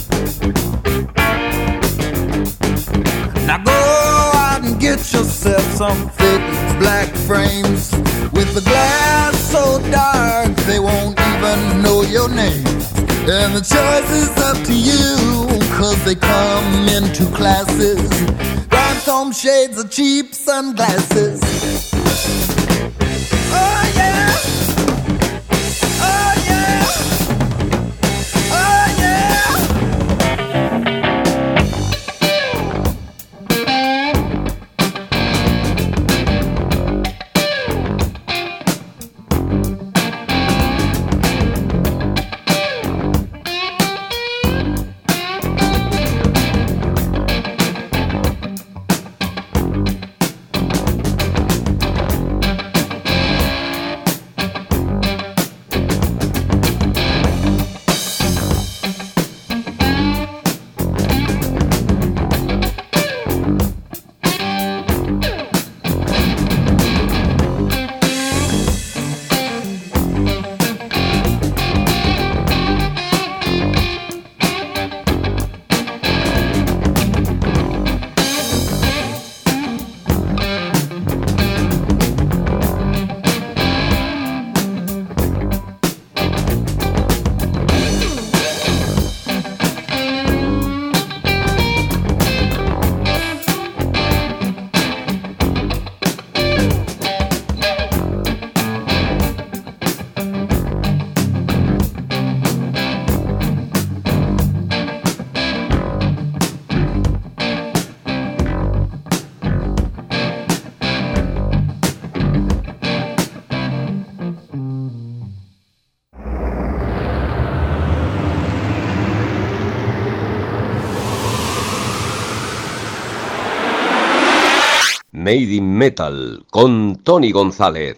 Now go out and get yourself some thick black frames with the glass so dark they won't even know your name. And the choice is up to you, cause they come in two classes, rhinestone shades or cheap sunglasses. Oh yeah, oh yeah, oh yeah. Made in Metal con Tony González.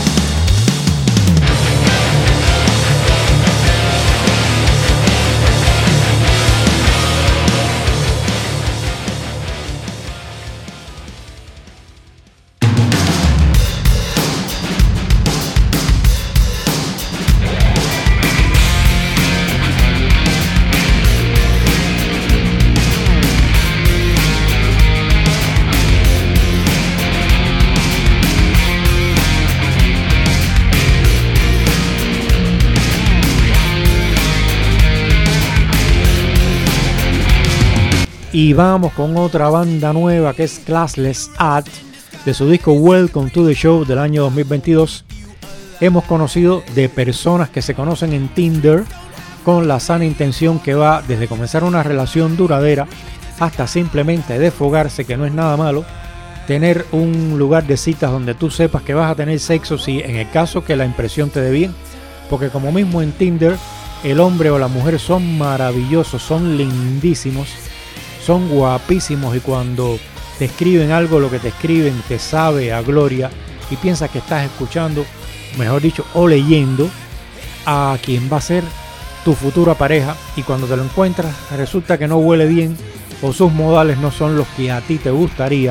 Y vamos con otra banda nueva que es Classless Art, de su disco Welcome to the Show del año dos mil veintidós. Hemos conocido de personas que se conocen en Tinder con la sana intención que va desde comenzar una relación duradera hasta simplemente desfogarse, que no es nada malo, tener un lugar de citas donde tú sepas que vas a tener sexo si en el caso que la impresión te dé bien, porque como mismo en Tinder el hombre o la mujer son maravillosos, son lindísimos, son guapísimos, y cuando te escriben algo, lo que te escriben te sabe a gloria y piensas que estás escuchando, mejor dicho, o leyendo a quien va a ser tu futura pareja, y cuando te lo encuentras resulta que no huele bien o sus modales no son los que a ti te gustaría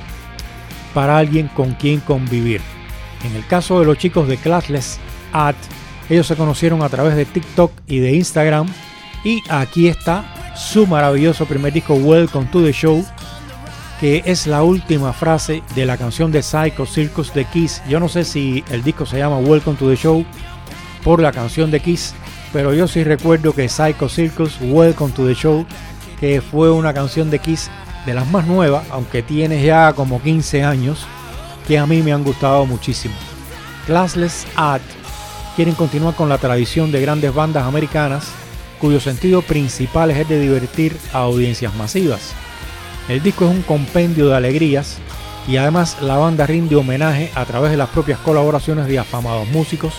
para alguien con quien convivir. En el caso de los chicos de Classless Art, ellos se conocieron a través de TikTok y de Instagram, y aquí está su maravilloso primer disco Welcome to the Show, que es la última frase de la canción de Psycho Circus de Kiss. Yo no sé si el disco se llama Welcome to the Show por la canción de Kiss, pero yo sí recuerdo que Psycho Circus Welcome to the Show, que fue una canción de Kiss de las más nuevas, aunque tiene ya como quince años, que a mí me han gustado muchísimo. Classless Art quieren continuar con la tradición de grandes bandas americanas cuyo sentido principal es el de divertir a audiencias masivas. El disco es un compendio de alegrías y además la banda rinde homenaje a través de las propias colaboraciones de afamados músicos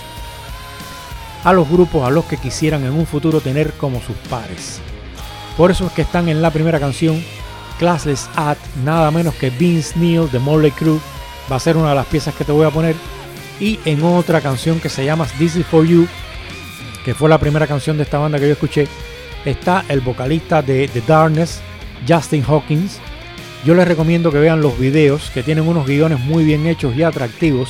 a los grupos a los que quisieran en un futuro tener como sus pares. Por eso es que están en la primera canción, Classless Art, nada menos que Vince Neil de Motley Crue va a ser una de las piezas que te voy a poner, y en otra canción que se llama This Is For You, que fue la primera canción de esta banda que yo escuché, está el vocalista de The Darkness, Justin Hawkins. Yo les recomiendo que vean los videos, que tienen unos guiones muy bien hechos y atractivos,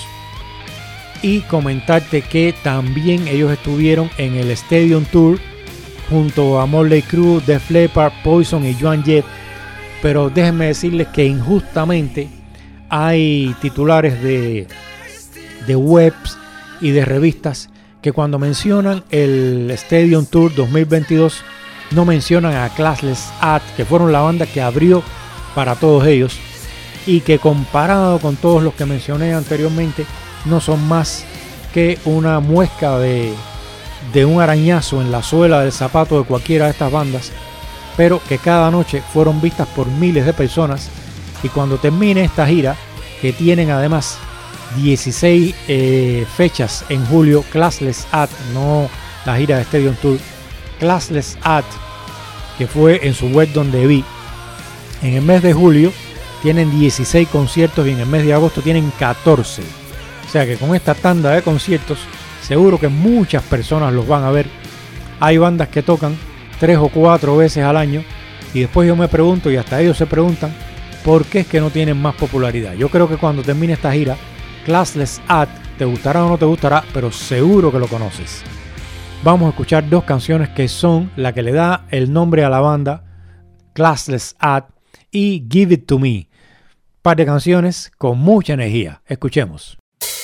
y comentarte que también ellos estuvieron en el Stadium Tour junto a Motley Crue, Def Leppard, Poison y Joan Jett, pero déjenme decirles que injustamente hay titulares de, de webs y de revistas que cuando mencionan el Stadium Tour dos mil veintidós no mencionan a Classless At, que fueron la banda que abrió para todos ellos y que comparado con todos los que mencioné anteriormente no son más que una muesca de, de un arañazo en la suela del zapato de cualquiera de estas bandas, pero que cada noche fueron vistas por miles de personas. Y cuando termine esta gira, que tienen además dieciséis eh, fechas en julio, Classless At, no la gira de Stadium Tour, Classless At, que fue en su web donde vi, en el mes de julio tienen dieciséis conciertos y en el mes de agosto tienen catorce. O sea que con esta tanda de conciertos seguro que muchas personas los van a ver. Hay bandas que tocan tres o cuatro veces al año y después yo me pregunto, y hasta ellos se preguntan, ¿por qué es que no tienen más popularidad? Yo creo que cuando termine esta gira, Classless At, te gustará o no te gustará, pero seguro que lo conoces. Vamos a escuchar dos canciones que son la que le da el nombre a la banda, Classless At y Give It To Me. Par de canciones con mucha energía. Escuchemos.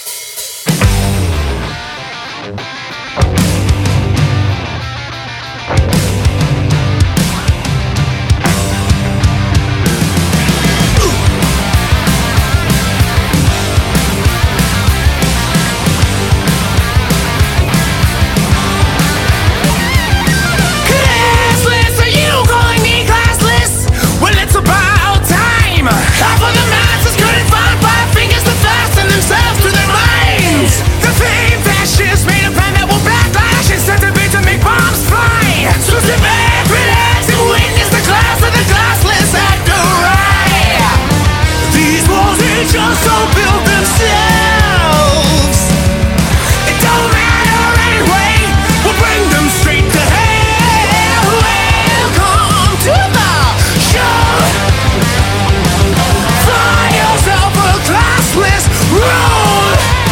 Half of the masses couldn't find five fingers to fasten themselves to their minds. The fame fascists made a plan that will backlash and set a bait to make bombs fly. So sit back, relax, and witness the class of the classless actor right. These walls they just don't build themselves. It don't matter anyway, we'll bring them straight to hell. Welcome to the show. Classless roll.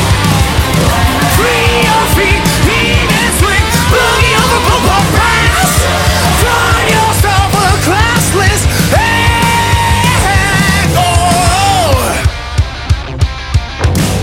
Free your feet, lean and swing, boogie over bumper brass. Find yourself a classless head. Oh.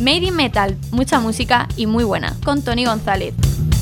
Made in Metal, mucha música y muy buena, con Tony González.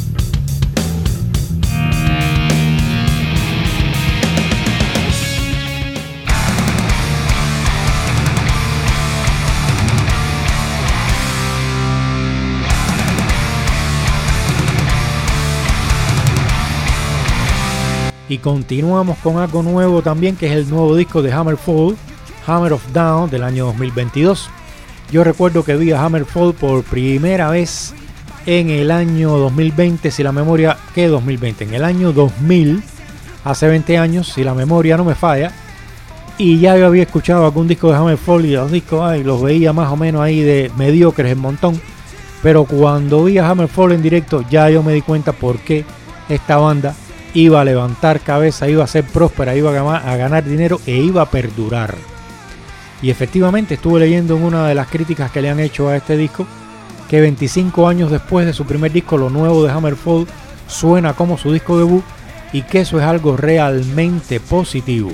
Y continuamos con algo nuevo también, que es el nuevo disco de Hammerfall, Hammer of Down, del año dos mil veintidós. Yo recuerdo que vi a Hammerfall por primera vez en el año dos mil veinte, si la memoria, ¿qué dos mil veinte? En el año dos mil, hace veinte años, si la memoria no me falla. Y ya yo había escuchado algún disco de Hammerfall y los discos, ay, los veía más o menos ahí de mediocres en montón. Pero cuando vi a Hammerfall en directo, ya yo me di cuenta por qué esta banda iba a levantar cabeza, iba a ser próspera, iba a ganar dinero e iba a perdurar. Y efectivamente estuve leyendo en una de las críticas que le han hecho a este disco que veinticinco años después de su primer disco, lo nuevo de Hammerfall suena como su disco debut, y que eso es algo realmente positivo.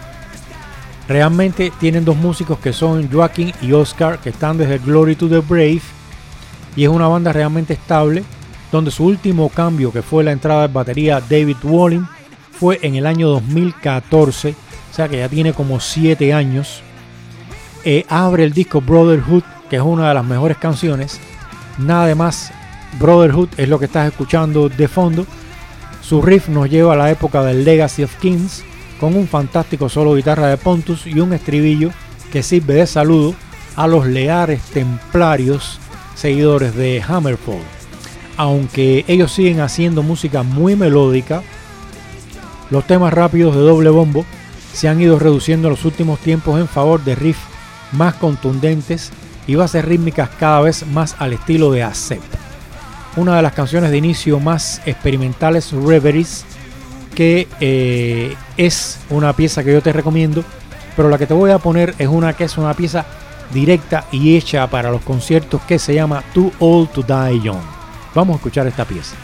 Realmente tienen dos músicos que son Joaquin y Oscar, que están desde Glory to the Brave, y es una banda realmente estable, donde su último cambio, que fue la entrada de batería David Walling, fue en el año dos mil catorce, o sea que ya tiene como siete años. Eh, abre el disco Brotherhood, que es una de las mejores canciones. Nada de más, Brotherhood es lo que estás escuchando de fondo. Su riff nos lleva a la época del Legacy of Kings, con un fantástico solo de guitarra de Pontus y un estribillo que sirve de saludo a los leales templarios seguidores de Hammerfall. Aunque ellos siguen haciendo música muy melódica, los temas rápidos de doble bombo se han ido reduciendo en los últimos tiempos en favor de riffs más contundentes y bases rítmicas cada vez más al estilo de Accept. Una de las canciones de inicio más experimentales, Reveries, que eh, es una pieza que yo te recomiendo, pero la que te voy a poner es una que es una pieza directa y hecha para los conciertos, que se llama Too Old to Die Young. Vamos a escuchar esta pieza.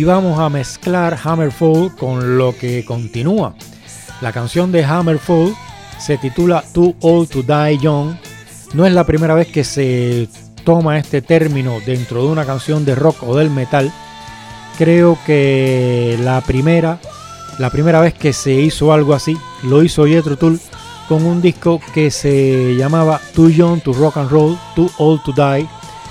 y vamos a mezclar Hammerfall con lo que continúa. La canción de Hammerfall se titula Too Old to Die Young. No es la primera vez que se toma este término dentro de una canción de rock o del metal. Creo que la primera, la primera vez que se hizo algo así lo hizo Jethro Tull con un disco que se llamaba Too Young to Rock and Roll, Too Old to Die,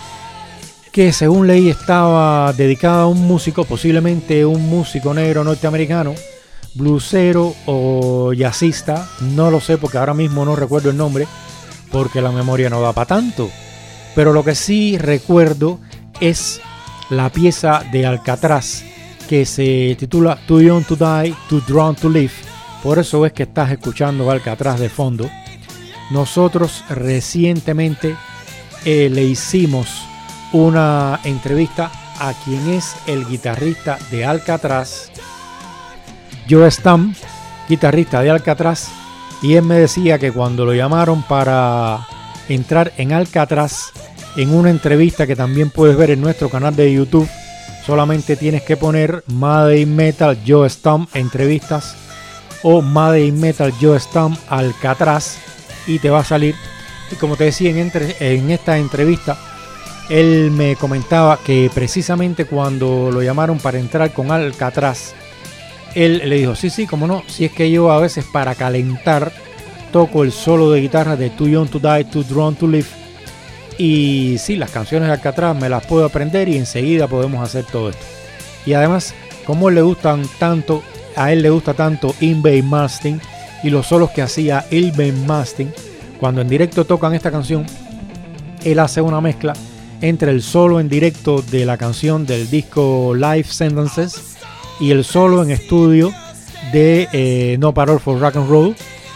que según leí estaba dedicada a un músico, posiblemente un músico negro norteamericano, bluesero o jazzista, no lo sé porque ahora mismo no recuerdo el nombre porque la memoria no da para tanto, pero lo que sí recuerdo es la pieza de Alcatraz que se titula Too Young to Die, Too Drunk to Live. Por eso es que estás escuchando Alcatraz de fondo. Nosotros recientemente eh, le hicimos una entrevista a quien es el guitarrista de Alcatraz, Joe Stam, guitarrista de Alcatraz, y él me decía que cuando lo llamaron para entrar en Alcatraz, en una entrevista que también puedes ver en nuestro canal de YouTube, solamente tienes que poner Made in Metal Joe Stam entrevistas o Made in Metal Joe Stam Alcatraz y te va a salir. Y como te decía en, entre, en esta entrevista, él me comentaba que precisamente cuando lo llamaron para entrar con Alcatraz, él le dijo, sí, sí, como no, si es que yo a veces para calentar toco el solo de guitarra de Too Young to Die, Too Drunk to Live, y sí, las canciones de Alcatraz me las puedo aprender y enseguida podemos hacer todo esto. Y además, como él le gustan tanto, a él le gusta tanto Yngwie Malmsteen y los solos que hacía Yngwie Malmsteen, cuando en directo tocan esta canción, él hace una mezcla entre el solo en directo de la canción del disco Life Sentences y el solo en estudio de eh, No Parole for Rock and Roll.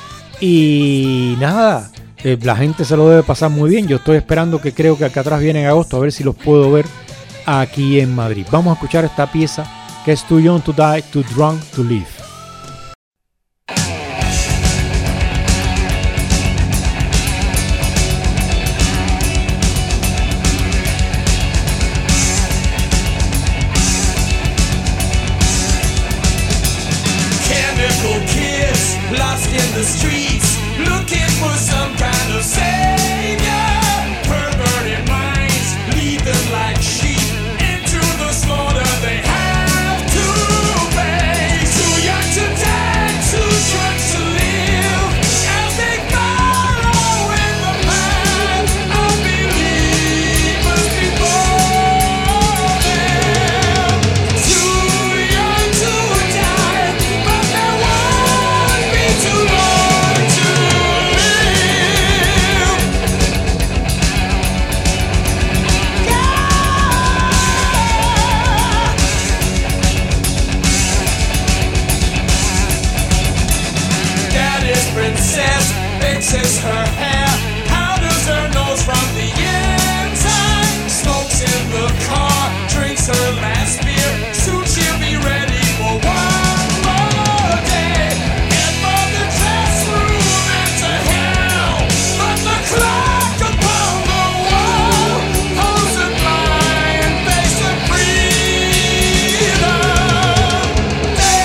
Y nada, eh, la gente se lo debe pasar muy bien. Yo estoy esperando, que creo que Alcatraz viene en agosto, a ver si los puedo ver aquí en Madrid. Vamos a escuchar esta pieza que es Too Young to Die, Too Drunk to Live.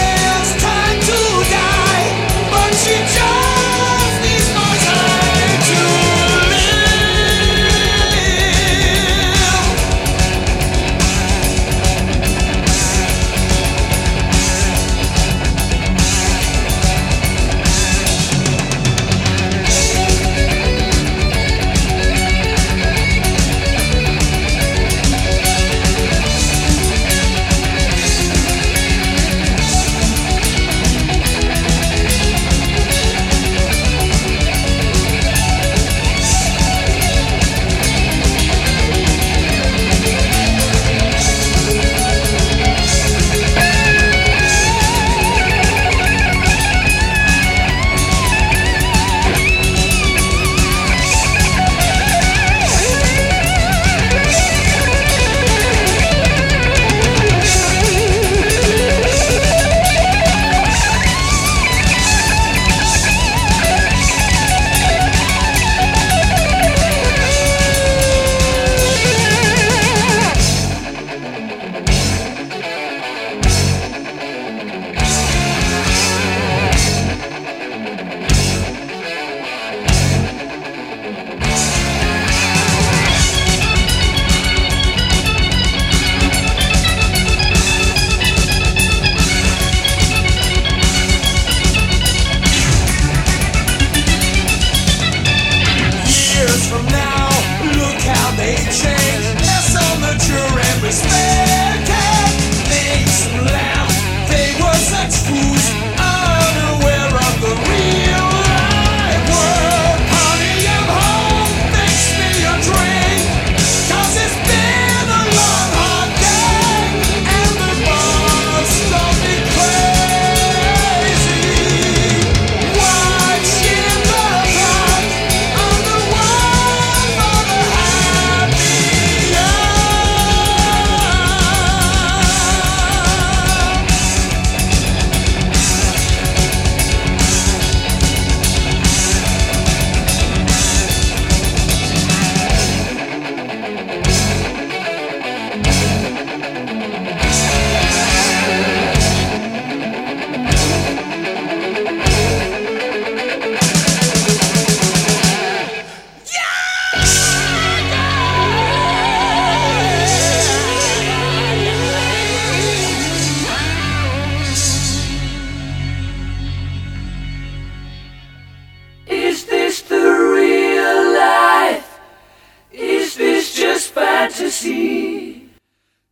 Time to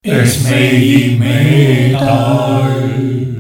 es Made in Metal.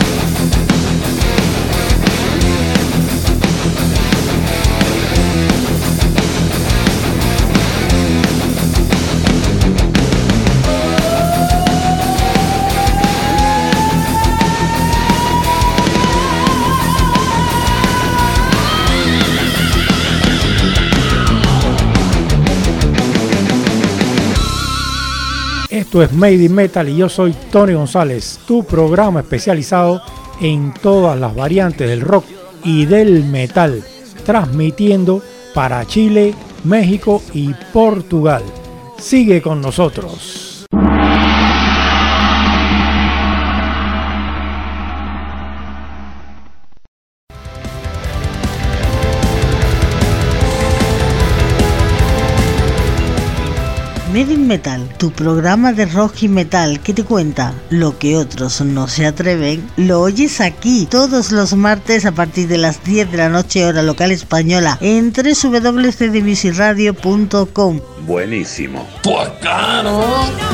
Esto es Made in Metal y yo soy Tony González, tu programa especializado en todas las variantes del rock y del metal, transmitiendo para Chile, México y Portugal. Sigue con nosotros. Made in Metal, tu programa de rock y metal que te cuenta lo que otros no se atreven, lo oyes aquí todos los martes a partir de las diez de la noche hora local española en doble u doble u doble u punto c d music radio punto com. Buenísimo. Pues claro.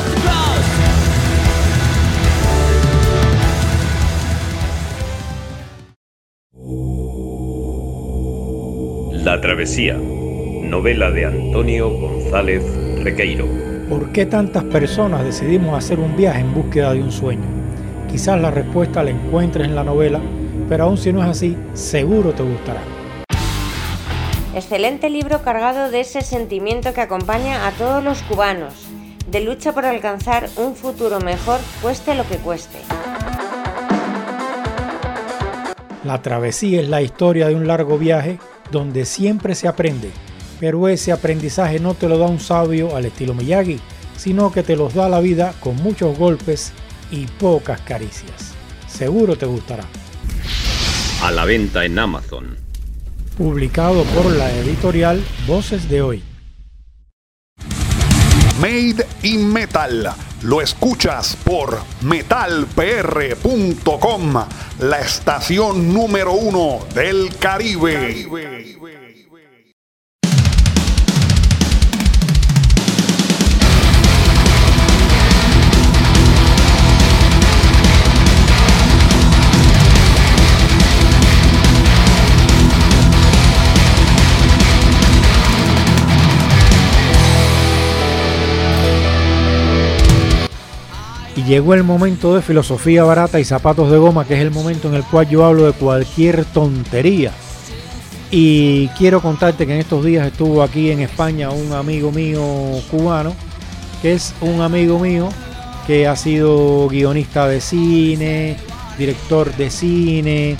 La travesía, novela de Antonio González Requeiro. ¿Por qué tantas personas decidimos hacer un viaje en búsqueda de un sueño? Quizás la respuesta la encuentres en la novela, pero aun si no es así, seguro te gustará. Excelente libro cargado de ese sentimiento que acompaña a todos los cubanos, de lucha por alcanzar un futuro mejor, cueste lo que cueste. La travesía es la historia de un largo viaje donde siempre se aprende, pero ese aprendizaje no te lo da un sabio al estilo Miyagi, sino que te los da la vida con muchos golpes y pocas caricias. Seguro te gustará. A la venta en Amazon. Publicado por la editorial Voces de Hoy. Made in Metal. Lo escuchas por metal p r punto com, la estación número uno del Caribe. Caribe. Y llegó el momento de filosofía barata y zapatos de goma, que es el momento en el cual yo hablo de cualquier tontería. Y quiero contarte que en estos días estuvo aquí en España un amigo mío cubano, que es un amigo mío que ha sido guionista de cine, director de cine,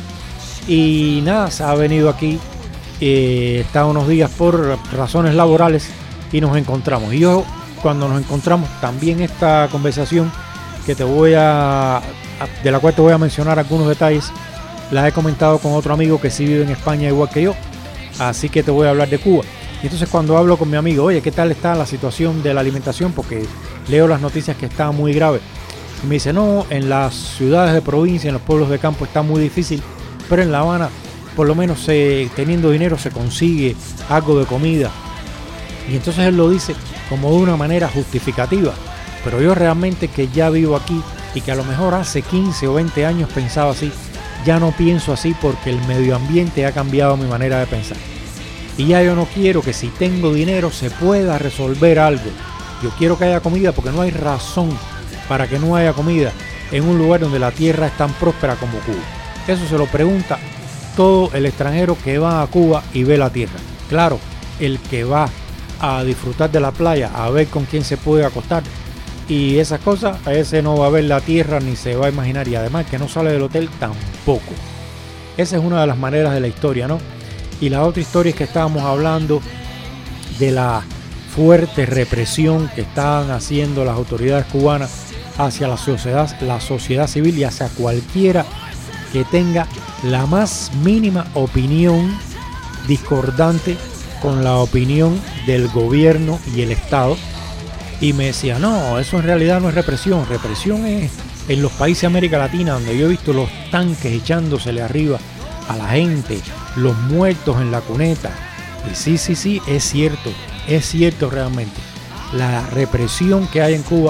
y nada, se ha venido aquí, eh, está unos días por razones laborales y nos encontramos. Y yo, cuando nos encontramos, también esta conversación que te voy a, de la cual te voy a mencionar algunos detalles, las he comentado con otro amigo que sí vive en España igual que yo, así que te voy a hablar de Cuba. Y entonces cuando hablo con mi amigo, oye, ¿qué tal está la situación de la alimentación? Porque leo las noticias que está muy grave. Y me dice, no, en las ciudades de provincia, en los pueblos de campo está muy difícil, pero en La Habana, por lo menos eh, teniendo dinero se consigue algo de comida. Y entonces él lo dice como de una manera justificativa. Pero yo realmente que ya vivo aquí y que a lo mejor hace quince o veinte años pensaba así, ya no pienso así porque el medio ambiente ha cambiado mi manera de pensar. Y ya yo no quiero que si tengo dinero se pueda resolver algo. Yo quiero que haya comida porque no hay razón para que no haya comida en un lugar donde la tierra es tan próspera como Cuba. Eso se lo pregunta todo el extranjero que va a Cuba y ve la tierra. Claro, el que va a disfrutar de la playa, a ver con quién se puede acostar y esas cosas, a ese no va a ver la tierra ni se va a imaginar, y además que no sale del hotel tampoco. Esa es una de las maneras de la historia, ¿no? Y la otra historia es que estábamos hablando de la fuerte represión que están haciendo las autoridades cubanas hacia la sociedad, la sociedad civil y hacia cualquiera que tenga la más mínima opinión discordante con la opinión del gobierno y el Estado. Y me decía, no, eso en realidad no es represión. Represión es en los países de América Latina, donde yo he visto los tanques echándosele arriba a la gente, los muertos en la cuneta. Y sí, sí, sí, es cierto, es cierto realmente. La represión que hay en Cuba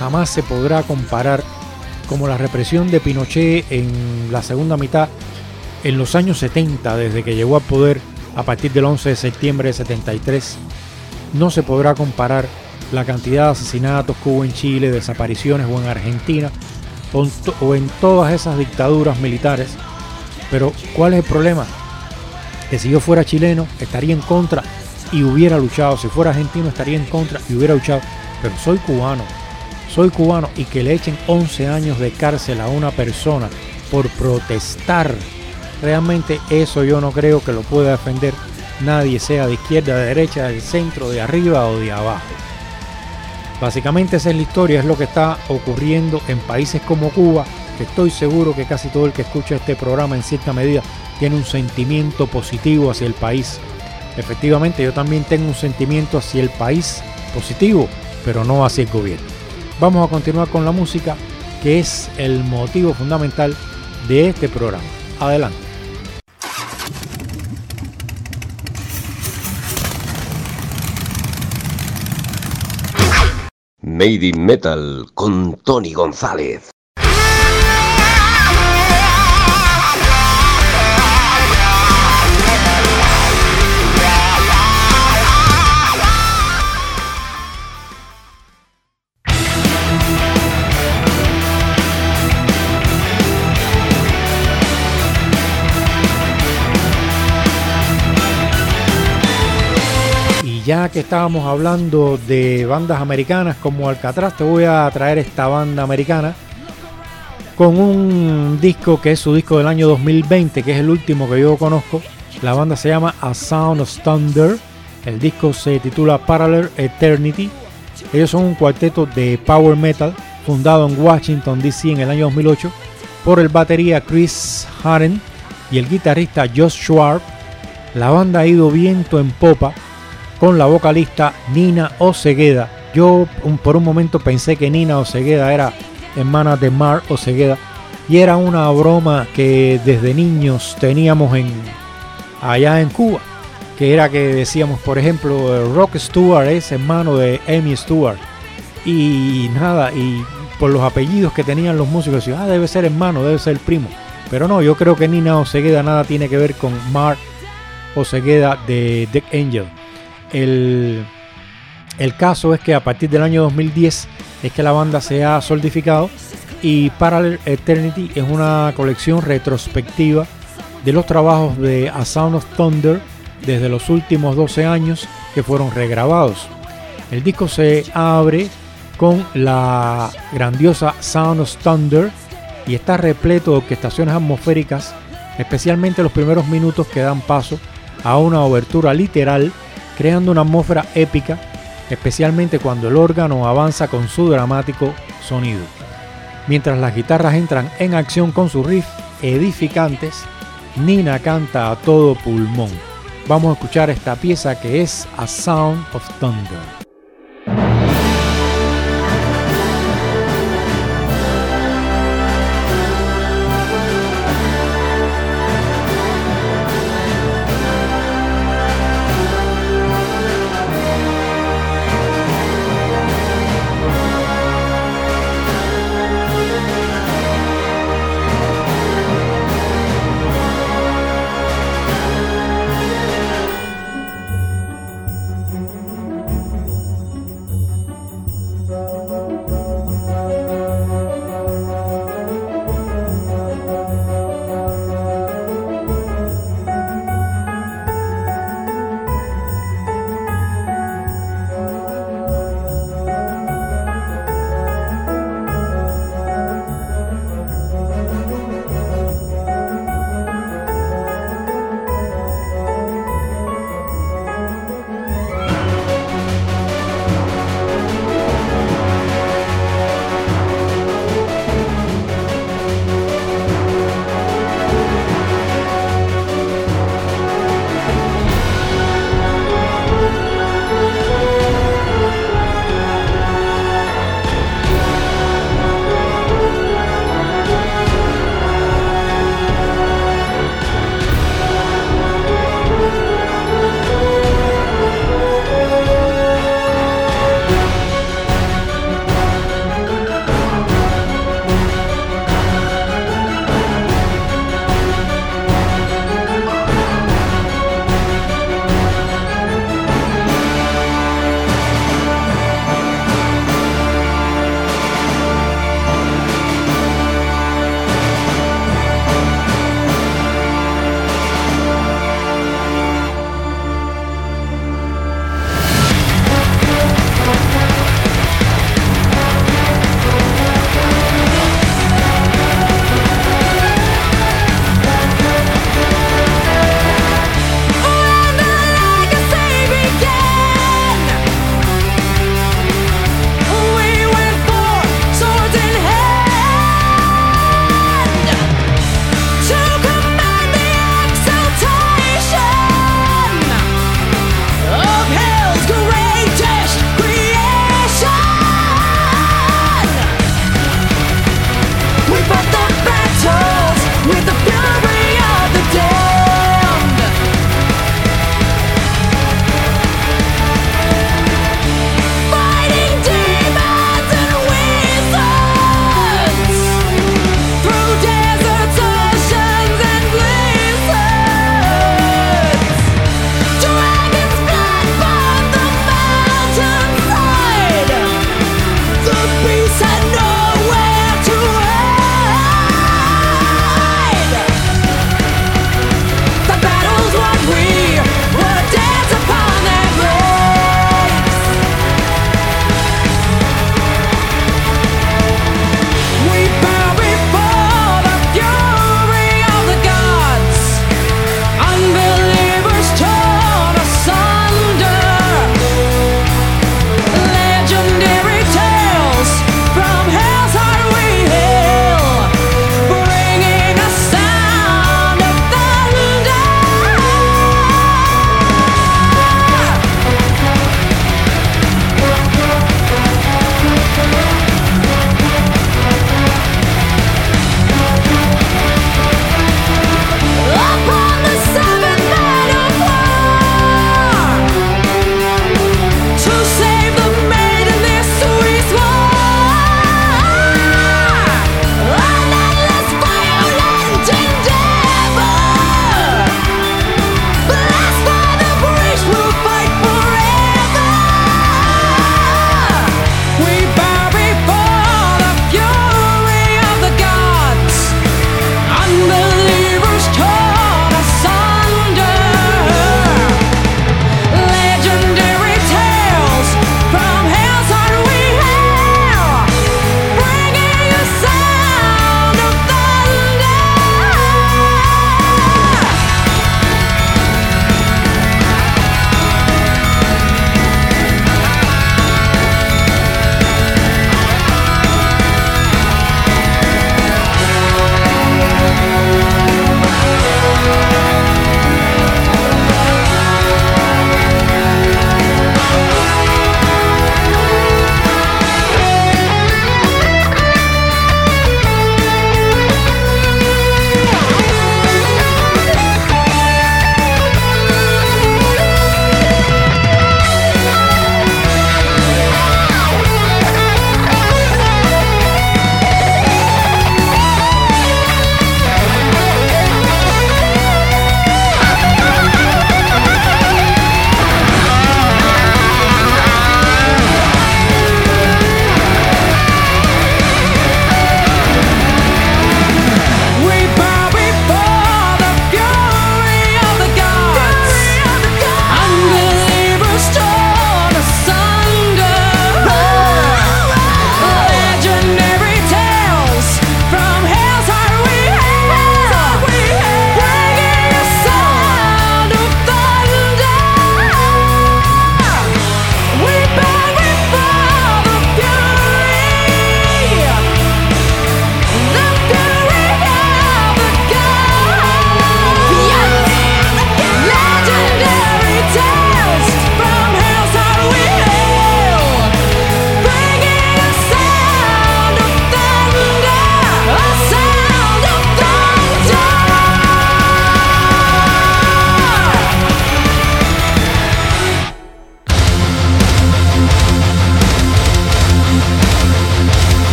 jamás se podrá comparar como la represión de Pinochet en la segunda mitad, en los años setenta, desde que llegó al poder a partir del once de septiembre de setenta y tres. No se podrá comparar la cantidad de asesinatos que hubo en Chile, desapariciones o en Argentina, o en, to- o en todas esas dictaduras militares. Pero ¿cuál es el problema? Que si yo fuera chileno estaría en contra y hubiera luchado, si fuera argentino estaría en contra y hubiera luchado, pero soy cubano, soy cubano y que le echen once años de cárcel a una persona por protestar, realmente eso yo no creo que lo pueda defender nadie, sea de izquierda, de derecha, del centro, de arriba o de abajo. Básicamente esa es la historia, es lo que está ocurriendo en países como Cuba, que estoy seguro que casi todo el que escucha este programa en cierta medida tiene un sentimiento positivo hacia el país. Efectivamente, yo también tengo un sentimiento hacia el país positivo, pero no hacia el gobierno. Vamos a continuar con la música, que es el motivo fundamental de este programa. Adelante. Made in Metal con Tony González. Ya que estábamos hablando de bandas americanas como Alcatraz, te voy a traer esta banda americana con un disco que es su disco del año dos mil veinte, que es el último que yo conozco. La banda se llama A Sound of Thunder, el disco se titula Parallel Eternity. Ellos son un cuarteto de power metal fundado en Washington D C en el año dos mil ocho por el batería Chris Haren y el guitarrista Josh Schwartz. La banda ha ido viento en popa con la vocalista Nina Osegueda. Yo un, por un momento pensé que Nina Osegueda era hermana de Mar Osegueda y era una broma que desde niños teníamos en allá en Cuba, que era que decíamos, por ejemplo, Rock Stewart es hermano de Amy Stewart y nada, y por los apellidos que tenían los músicos decían, ah, debe ser hermano, debe ser primo, pero no, yo creo que Nina Osegueda nada tiene que ver con Mar Osegueda de Death Angel. El, el caso es que a partir del año dos mil diez es que la banda se ha solidificado y Parallel Eternity es una colección retrospectiva de los trabajos de A Sound of Thunder desde los últimos doce años que fueron regrabados. El disco se abre con la grandiosa Sound of Thunder y está repleto de orquestaciones atmosféricas, especialmente los primeros minutos que dan paso a una obertura literal, creando una atmósfera épica, especialmente cuando el órgano avanza con su dramático sonido. Mientras las guitarras entran en acción con sus riffs edificantes, Nina canta a todo pulmón. Vamos a escuchar esta pieza que es A Sound of Thunder.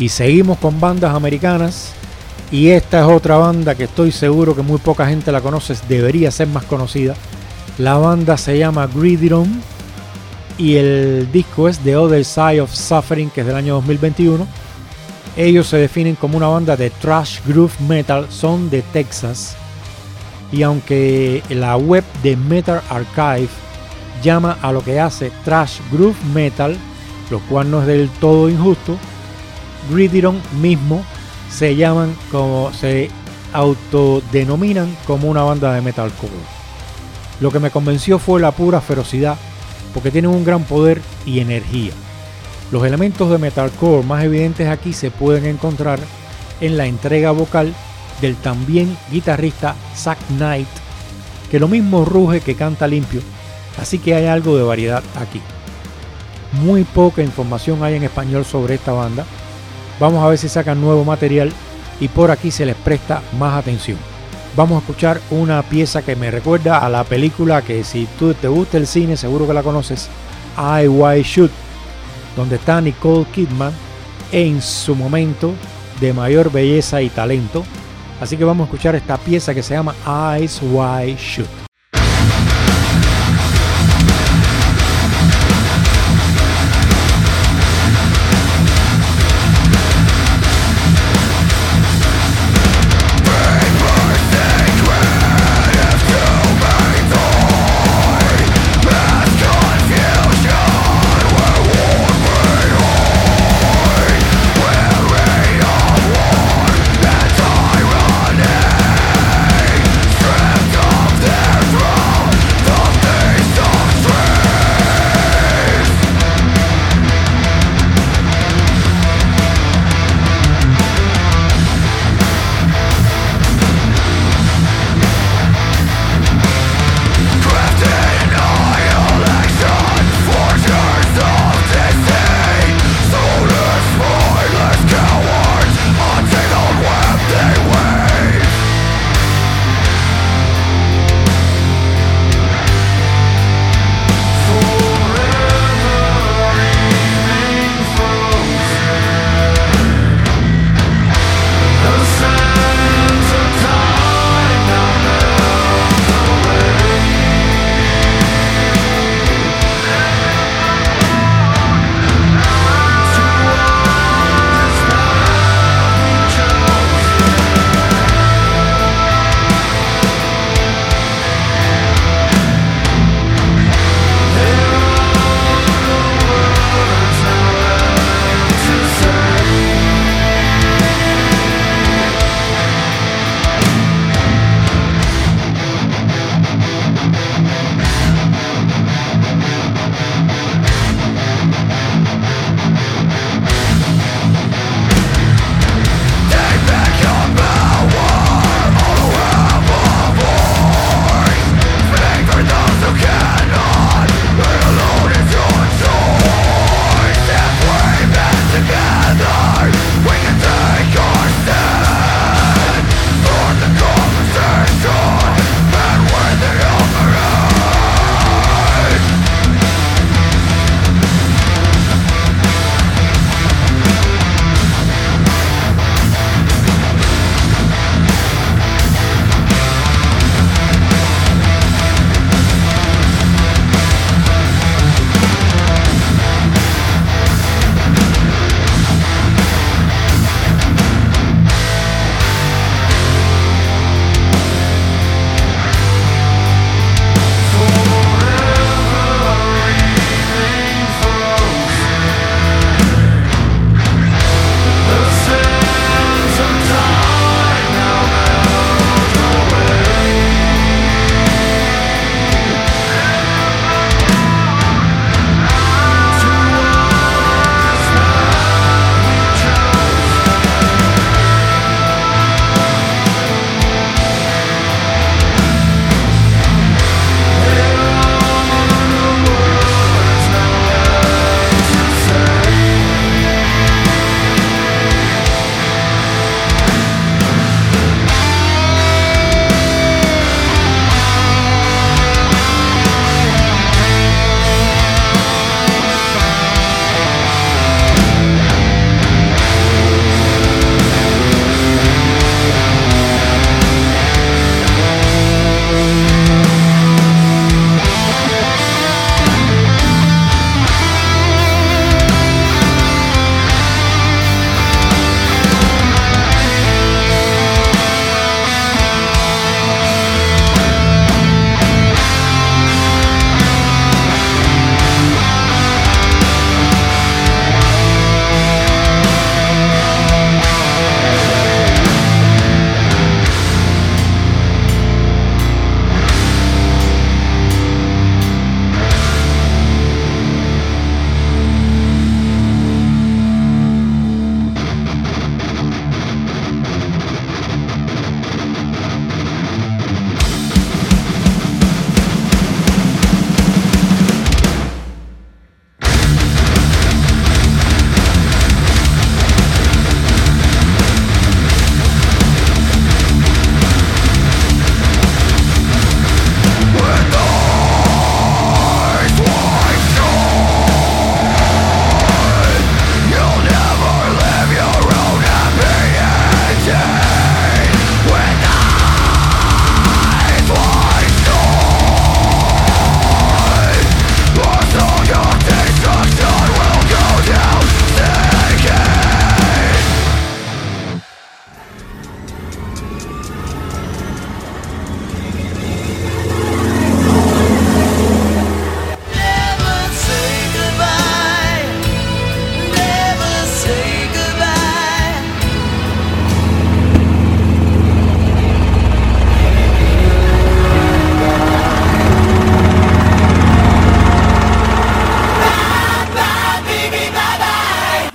Y seguimos con bandas americanas. Y esta es otra banda que estoy seguro que muy poca gente la conoce, debería ser más conocida. La banda se llama Gridiron y el disco es The Other Side of Suffering, que es del año dos mil veintiuno. Ellos se definen como una banda de thrash groove metal, son de Texas. Y aunque la web de Metal Archive llama a lo que hace thrash groove metal, lo cual no es del todo injusto, Gridiron mismo se llaman como se autodenominan como una banda de metalcore. Lo que me convenció fue la pura ferocidad, porque tienen un gran poder y energía. Los elementos de metalcore más evidentes aquí se pueden encontrar en la entrega vocal del también guitarrista Zack Knight, que lo mismo ruge que canta limpio, así que hay algo de variedad aquí. Muy poca información hay en español sobre esta banda. Vamos a ver si sacan nuevo material y por aquí se les presta más atención. Vamos a escuchar una pieza que me recuerda a la película que, si tú te gusta el cine, seguro que la conoces, I, Why Shoot, donde está Nicole Kidman en su momento de mayor belleza y talento. Así que vamos a escuchar esta pieza que se llama Eyes Wide Shut. There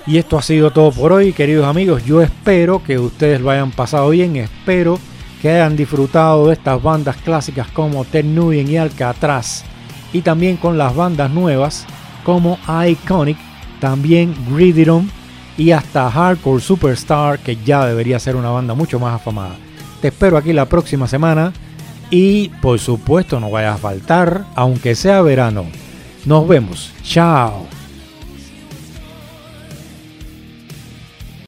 Y esto ha sido todo por hoy, queridos amigos. Yo espero que ustedes lo hayan pasado bien. Espero que hayan disfrutado de estas bandas clásicas como Ted Nugent y Alcatraz. Y también con las bandas nuevas como Iconic, también Gridiron y hasta Hardcore Superstar, que ya debería ser una banda mucho más afamada. Te espero aquí la próxima semana y por supuesto no vayas a faltar, aunque sea verano. Nos vemos. Chao.